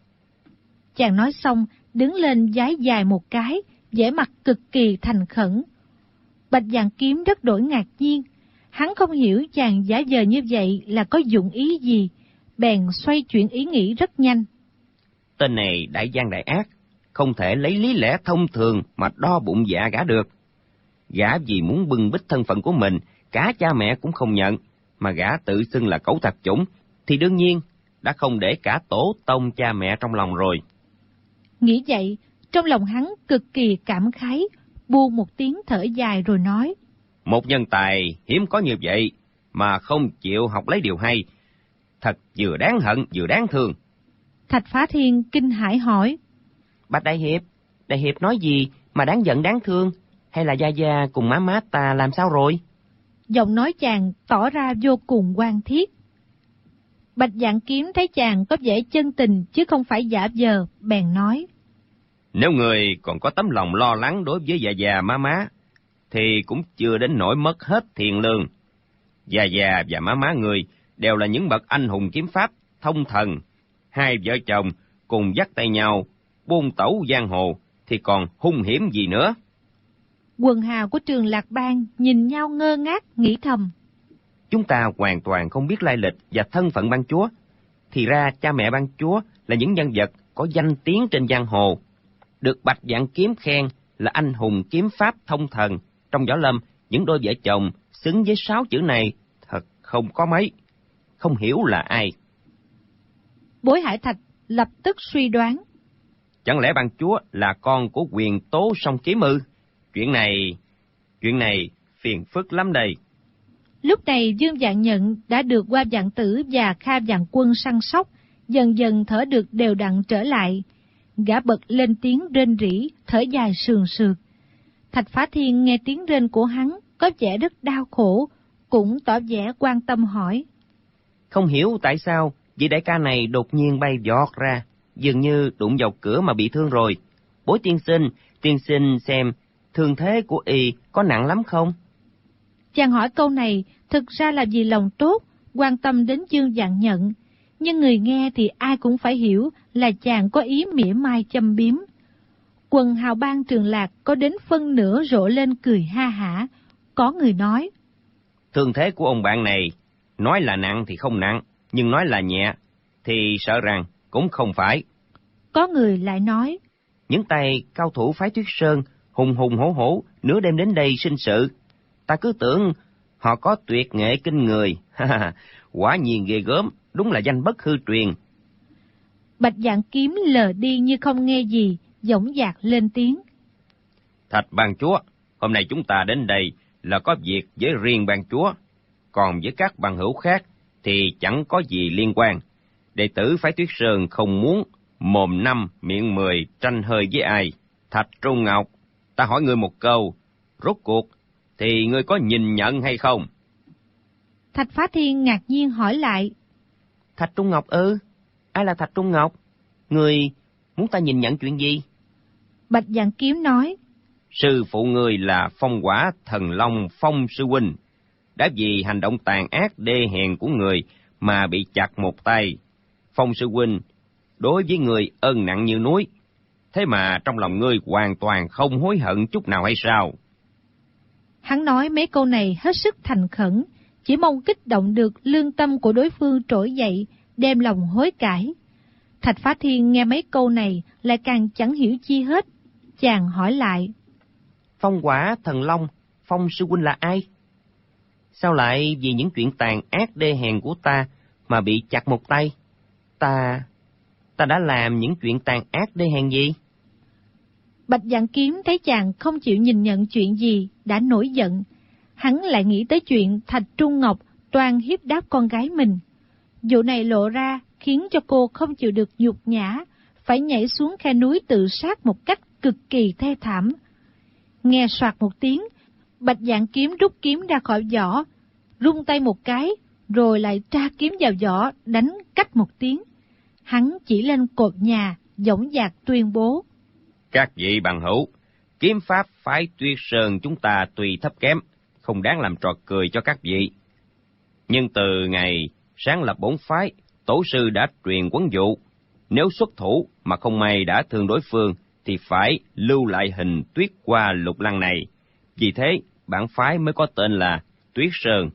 Chàng nói xong, đứng lên vái dài một cái, vẻ mặt cực kỳ thành khẩn. Bạch Dạng Kiếm rất đổi ngạc nhiên, hắn không hiểu chàng giả vờ như vậy là có dụng ý gì, bèn xoay chuyển ý nghĩ rất nhanh.
Tên này đại gian đại ác, không thể lấy lý lẽ thông thường mà đo bụng dạ gã được. Gã vì muốn bưng bít thân phận của mình, cả cha mẹ cũng không nhận, mà gã tự xưng là cẩu tạp chủng, thì đương nhiên đã không để cả tổ tông cha mẹ trong lòng rồi.
Nghĩ vậy, trong lòng hắn cực kỳ cảm khái, buông một tiếng thở dài rồi nói:
Một nhân tài hiếm có như vậy mà không chịu học lấy điều hay, thật vừa đáng hận vừa đáng thương.
Thạch Phá Thiên kinh hãi hỏi:
Bạch Đại Hiệp nói gì mà đáng giận đáng thương? Hay là Gia Gia cùng má má ta làm sao rồi?
Giọng nói chàng tỏ ra vô cùng oan thiết. Bạch Dạng Kiếm thấy chàng có vẻ chân tình chứ không phải giả vờ, bèn nói:
Nếu người còn có tấm lòng lo lắng đối với Gia Gia má má, thì cũng chưa đến nỗi mất hết thiện lương. Gia Gia và má má người đều là những bậc anh hùng kiếm pháp, thông thần. Hai vợ chồng cùng dắt tay nhau, buôn tẩu giang hồ, thì còn hung hiểm gì nữa?
Quần hào của Trường Lạc Bang nhìn nhau ngơ ngác, nghĩ thầm:
Chúng ta hoàn toàn không biết lai lịch và thân phận ban chúa. Thì ra cha mẹ ban chúa là những nhân vật có danh tiếng trên giang hồ. Được Bạch Dạng Kiếm khen là anh hùng kiếm pháp thông thần. Trong võ lâm, những đôi vợ chồng xứng với 6 chữ này thật không có mấy. Không hiểu là ai.
Bối Hải Thạch lập tức suy đoán:
Chẳng lẽ ban chúa là con của Quyền Tố Song Kiếm ư? Chuyện này phiền phức lắm đây.
Lúc này Dương Vạn Nhận đã được Hoa Vạn Tử và Kha Vạn Quân săn sóc, dần dần thở được đều đặn trở lại. Gã bật lên tiếng rên rỉ, thở dài sườn sượt. Thạch Phá Thiên nghe tiếng rên của hắn có vẻ rất đau khổ, cũng tỏ vẻ quan tâm hỏi:
Không hiểu tại sao vị đại ca này đột nhiên bay vọt ra, dường như đụng vào cửa mà bị thương rồi. Bối tiên sinh xem thương thế của y có nặng lắm không?
Chàng hỏi câu này thực ra là vì lòng tốt, quan tâm đến Dương Vạn Nhận, nhưng người nghe thì ai cũng phải hiểu là chàng có ý mỉa mai châm biếm. Quần hào bang Trường Lạc có đến phân nửa rộ lên cười ha hả. Có người nói:
Thương thế của ông bạn này, nói là nặng thì không nặng, nhưng nói là nhẹ thì sợ rằng cũng không phải.
Có người lại nói:
Những tay cao thủ phái Tuyết Sơn hùng hùng hổ hổ nửa đêm đến đây sinh sự. Ta cứ tưởng họ có tuyệt nghệ kinh người. Quả nhiên ghê gớm, đúng là danh bất hư truyền.
Bạch Dạng Kiếm lờ đi như không nghe gì, dõng dạc lên tiếng:
Thạch ban chúa, hôm nay chúng ta đến đây là có việc với riêng ban chúa, còn với các bằng hữu khác thì chẳng có gì liên quan. Đệ tử phái Tuyết Sơn không muốn mồm 5 miệng 10 tranh hơi với ai. Thạch Trung Ngọc, ta hỏi ngươi một câu, rốt cuộc thì ngươi có nhìn nhận hay không?
Thạch Phá Thiên ngạc nhiên hỏi lại.
Thạch Trung Ngọc ư? Ai là Thạch Trung Ngọc? Ngươi muốn ta nhìn nhận chuyện gì?
Bạch Vạn Kiếm nói.
Sư phụ ngươi là Phong Quả Thần Long Phong sư huynh, đã vì hành động tàn ác đê hèn của người mà bị chặt một tay. Phong sư huynh đối với người ân nặng như núi, thế mà trong lòng ngươi hoàn toàn không hối hận chút nào hay sao?
Hắn nói mấy câu này hết sức thành khẩn, chỉ mong kích động được lương tâm của đối phương trỗi dậy, đem lòng hối cải. Thạch Phá Thiên nghe mấy câu này lại càng chẳng hiểu chi hết, chàng hỏi lại.
Phong Quả Thần Long Phong sư huynh là ai? Sao lại vì những chuyện tàn ác đê hèn của ta mà bị chặt một tay? Ta đã làm những chuyện tàn ác đê hèn gì?
Bạch Vạn Kiếm thấy chàng không chịu nhìn nhận chuyện gì, đã nổi giận. Hắn lại nghĩ tới chuyện Thạch Trung Ngọc toan hiếp đáp con gái mình. Vụ này lộ ra khiến cho cô không chịu được nhục nhã, phải nhảy xuống khe núi tự sát một cách cực kỳ thê thảm. Nghe soạt một tiếng, Bạch Vạn Kiếm rút kiếm ra khỏi vỏ, rung tay một cái, rồi lại tra kiếm vào vỏ, đánh cách một tiếng. Hắn chỉ lên cột nhà, dõng dạc tuyên bố.
Các vị bằng hữu, kiếm pháp phái Tuyết Sơn chúng ta tuy thấp kém, không đáng làm trò cười cho các vị. Nhưng từ ngày sáng lập bổn phái, tổ sư đã truyền huấn dụ, nếu xuất thủ mà không may đã thương đối phương, thì phải lưu lại hình Tuyết Hoa Lục Lăng này. Vì thế, bản phái mới có tên là Tuyết Sơn.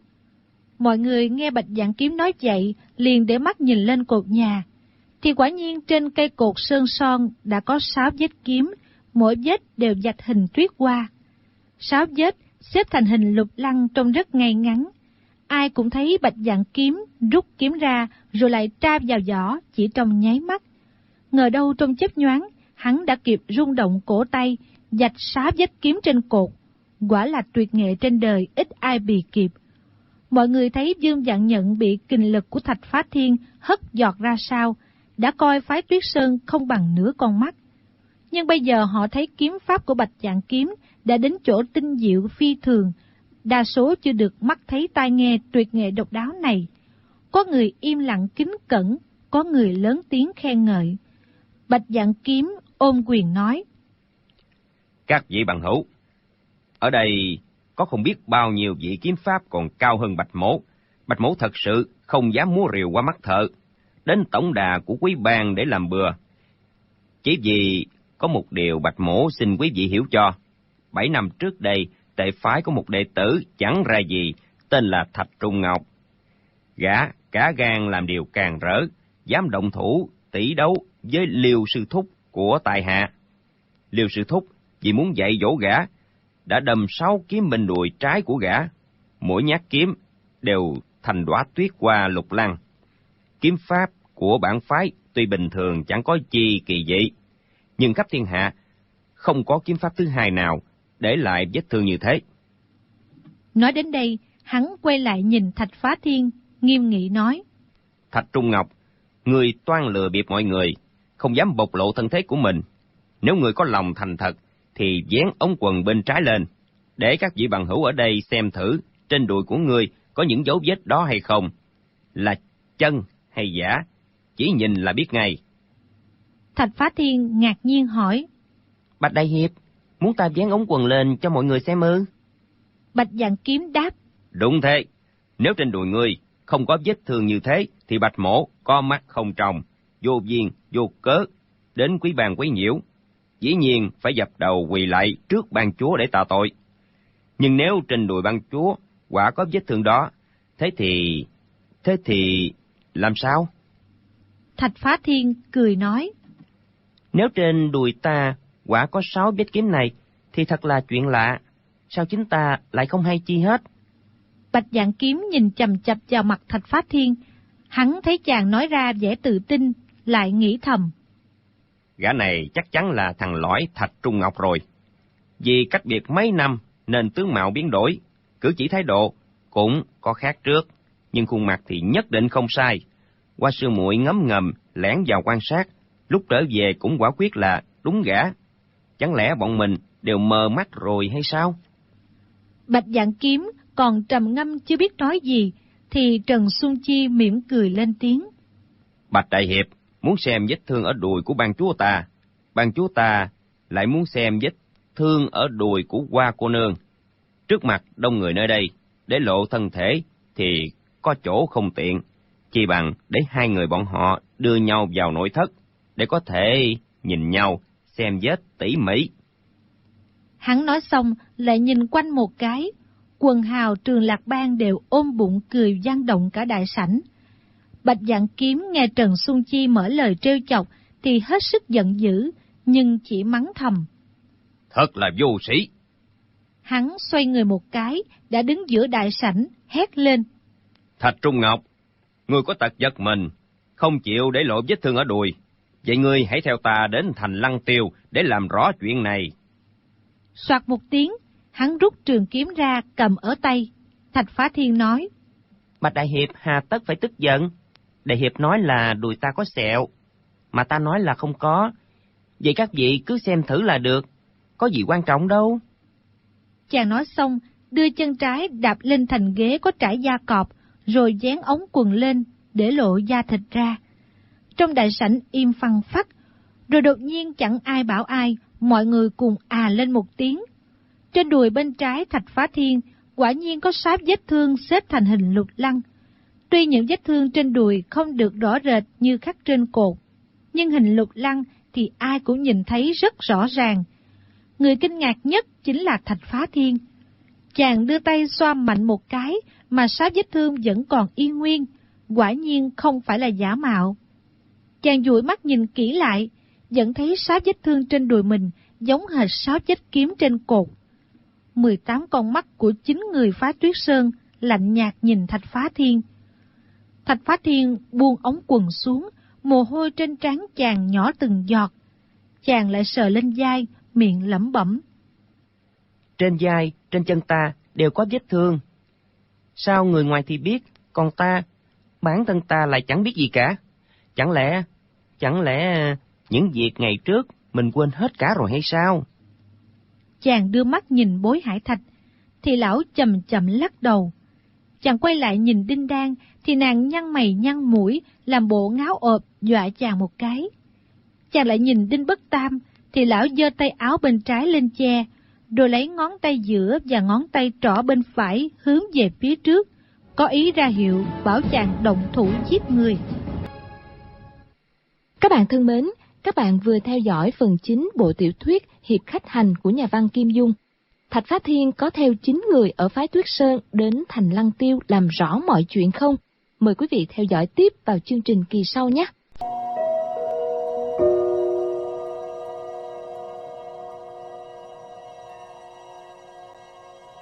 Mọi người nghe Bạch Vạn Kiếm nói vậy, liền để mắt nhìn lên cột nhà. Thì quả nhiên trên cây cột sơn son đã có 6 vết kiếm, mỗi vết đều vạch hình tuyết hoa. 6 vết xếp thành hình lục lăng trông rất ngay ngắn. Ai cũng thấy Bạch Vạn Kiếm rút kiếm ra rồi lại tra vào vỏ chỉ trong nháy mắt. Ngờ đâu trong chớp nhoáng, hắn đã kịp rung động cổ tay, vạch 6 vết kiếm trên cột. Quả là tuyệt nghệ trên đời ít ai bì kịp. Mọi người thấy Dương Vạn Nhận bị kình lực của Thạch Phá Thiên hất giọt ra sau, đã coi phái Tuyết Sơn không bằng nửa con mắt. Nhưng bây giờ họ thấy kiếm pháp của Bạch Vạn Kiếm đã đến chỗ tinh diệu phi thường, đa số chưa được mắt thấy tai nghe tuyệt nghệ độc đáo này. Có người im lặng kính cẩn, có người lớn tiếng khen ngợi. Bạch Vạn Kiếm ôm quyền nói.
Các vị bằng hữu, ở đây có không biết bao nhiêu vị kiếm pháp còn cao hơn Bạch Mỗ. Bạch Mỗ thật sự không dám múa rìu qua mắt thợ, đến tổng đà của quý bang để làm bừa. Chỉ vì có một điều Bạch Mỗ xin quý vị hiểu cho. 7 năm trước đây, tệ phái có một đệ tử chẳng ra gì, tên là Thạch Trung Ngọc. Gã cả gan làm điều càng rỡ, dám động thủ tỷ đấu với Liêu sư thúc của tại hạ. Liêu sư thúc vì muốn dạy dỗ gã, đã đâm 6 kiếm bên đùi trái của gã, mỗi nhát kiếm đều thành đóa tuyết hoa lục lăng. Kiếm pháp của bản phái tuy bình thường chẳng có chi kỳ dị, nhưng khắp thiên hạ không có kiếm pháp thứ hai nào để lại vết thương như thế.
Nói đến đây, hắn quay lại nhìn Thạch Phá Thiên, nghiêm nghị nói.
Thạch Trung Ngọc, người toan lừa bịp mọi người, không dám bộc lộ thân thế của mình. Nếu người có lòng thành thật, thì vén ống quần bên trái lên, để các vị bằng hữu ở đây xem thử trên đùi của ngươi có những dấu vết đó hay không. Là chân hay giả, chỉ nhìn là biết ngay.
Thạch Phá Thiên ngạc nhiên hỏi.
Bạch Đại Hiệp, muốn ta vén ống quần lên cho mọi người xem ư?
Bạch Vạn Kiếm đáp. Đúng
thế, nếu trên đùi ngươi không có vết thương như thế, thì Bạch Mỗ có mắt không tròng, vô duyên, vô cớ, đến quý bang quấy nhiễu. Dĩ nhiên phải dập đầu quỳ lại trước ban chúa để tạ tội. Nhưng nếu trên đùi ban chúa quả có vết thương đó, thế thì làm sao?
Thạch Phá Thiên cười nói.
Nếu trên đùi ta quả có 6 vết kiếm này, thì thật là chuyện lạ. Sao chính ta lại không hay chi hết?
Bạch Vạn Kiếm nhìn chằm chằm vào mặt Thạch Phá Thiên. Hắn thấy chàng nói ra vẻ tự tin, lại nghĩ thầm.
Gã này chắc chắn là thằng lõi Thạch Trung Ngọc rồi. Vì cách biệt mấy năm nên tướng mạo biến đổi, cử chỉ thái độ cũng có khác trước. nhưng khuôn mặt thì nhất định không sai. Hoa sư muội ngấm ngầm, lẻn vào quan sát, lúc trở về cũng quả quyết là đúng gã. Chẳng lẽ bọn mình đều mờ mắt rồi hay sao?
Bạch Dạng Kiếm còn trầm ngâm chưa biết nói gì, thì Trần Xuân Chi mỉm cười lên tiếng.
Bạch đại hiệp muốn xem vết thương ở đùi của ban chúa ta, ban chúa ta lại muốn xem vết thương ở đùi của Hoa cô nương. Trước mặt đông người nơi đây, để lộ thân thể thì có chỗ không tiện, chỉ bằng để hai người bọn họ đưa nhau vào nội thất, để có thể nhìn nhau, xem vết tỉ mỉ.
Hắn nói xong lại nhìn quanh một cái, quần hào Trường Lạc Bang đều ôm bụng cười vang động cả đại sảnh. Bạch Dạng Kiếm nghe Trần Xuân Chi mở lời trêu chọc thì hết sức giận dữ, nhưng chỉ mắng thầm.
Thật là vô sĩ.
Hắn xoay người một cái, đã đứng giữa đại sảnh, hét lên.
Thạch Trung Ngọc, ngươi có tật giật mình, không chịu để lộ vết thương ở đùi. Vậy ngươi hãy theo ta đến thành Lăng Tiêu để làm rõ chuyện này.
Soạt một tiếng, hắn rút trường kiếm ra cầm ở tay. Thạch Phá Thiên nói.
Bạch đại hiệp hà tất phải tức giận. Đại hiệp nói là đùi ta có sẹo, mà ta nói là không có. Vậy các vị cứ xem thử là được, có gì quan trọng đâu.
Chàng nói xong, đưa chân trái đạp lên thành ghế có trải da cọp, rồi dán ống quần lên, để lộ da thịt ra. Trong đại sảnh im phăng phắc, rồi đột nhiên chẳng ai bảo ai, mọi người cùng lên một tiếng. Trên đùi bên trái Thạch Phá Thiên, quả nhiên có 6 vết thương xếp thành hình lục lăng. Tuy những vết thương trên đùi không được rõ rệt như khắc trên cột, nhưng hình lục lăng thì ai cũng nhìn thấy rất rõ ràng. Người kinh ngạc nhất chính là Thạch Phá Thiên. Chàng đưa tay xoa mạnh một cái mà 6 vết thương vẫn còn y nguyên, quả nhiên không phải là giả mạo. Chàng dụi mắt nhìn kỹ lại, vẫn thấy 6 vết thương trên đùi mình giống hệt 6 vết kiếm trên cột. 18 con mắt của 9 người phá Tuyết Sơn lạnh nhạt nhìn Thạch Phá Thiên. Thạch Phá Thiên buông ống quần xuống, mồ hôi trên trán chàng nhỏ từng giọt. Chàng lại sờ lên vai, miệng lẩm bẩm.
Trên vai, trên chân ta đều có vết thương. Sao người ngoài thì biết, còn ta, bản thân ta lại chẳng biết gì cả. Chẳng lẽ những việc ngày trước mình quên hết cả rồi hay sao?
Chàng đưa mắt nhìn Bối Hải Thạch, thì lão chậm chậm lắc đầu. Chàng quay lại nhìn Đinh Đan, thì nàng nhăn mày nhăn mũi, làm bộ ngáo ộp, dọa chàng một cái. Chàng lại nhìn Đinh Bất Tam, thì lão giơ tay áo bên trái lên che, rồi lấy ngón tay giữa và ngón tay trỏ bên phải hướng về phía trước, có ý ra hiệu bảo chàng động thủ giết người.
Các bạn thân mến, các bạn vừa theo dõi phần 9 bộ tiểu thuyết Hiệp Khách Hành của nhà văn Kim Dung. Thạch Phá Thiên có theo 9 người ở phái Tuyết Sơn đến thành Lăng Tiêu làm rõ mọi chuyện không? Mời quý vị theo dõi tiếp vào chương trình kỳ sau nhé!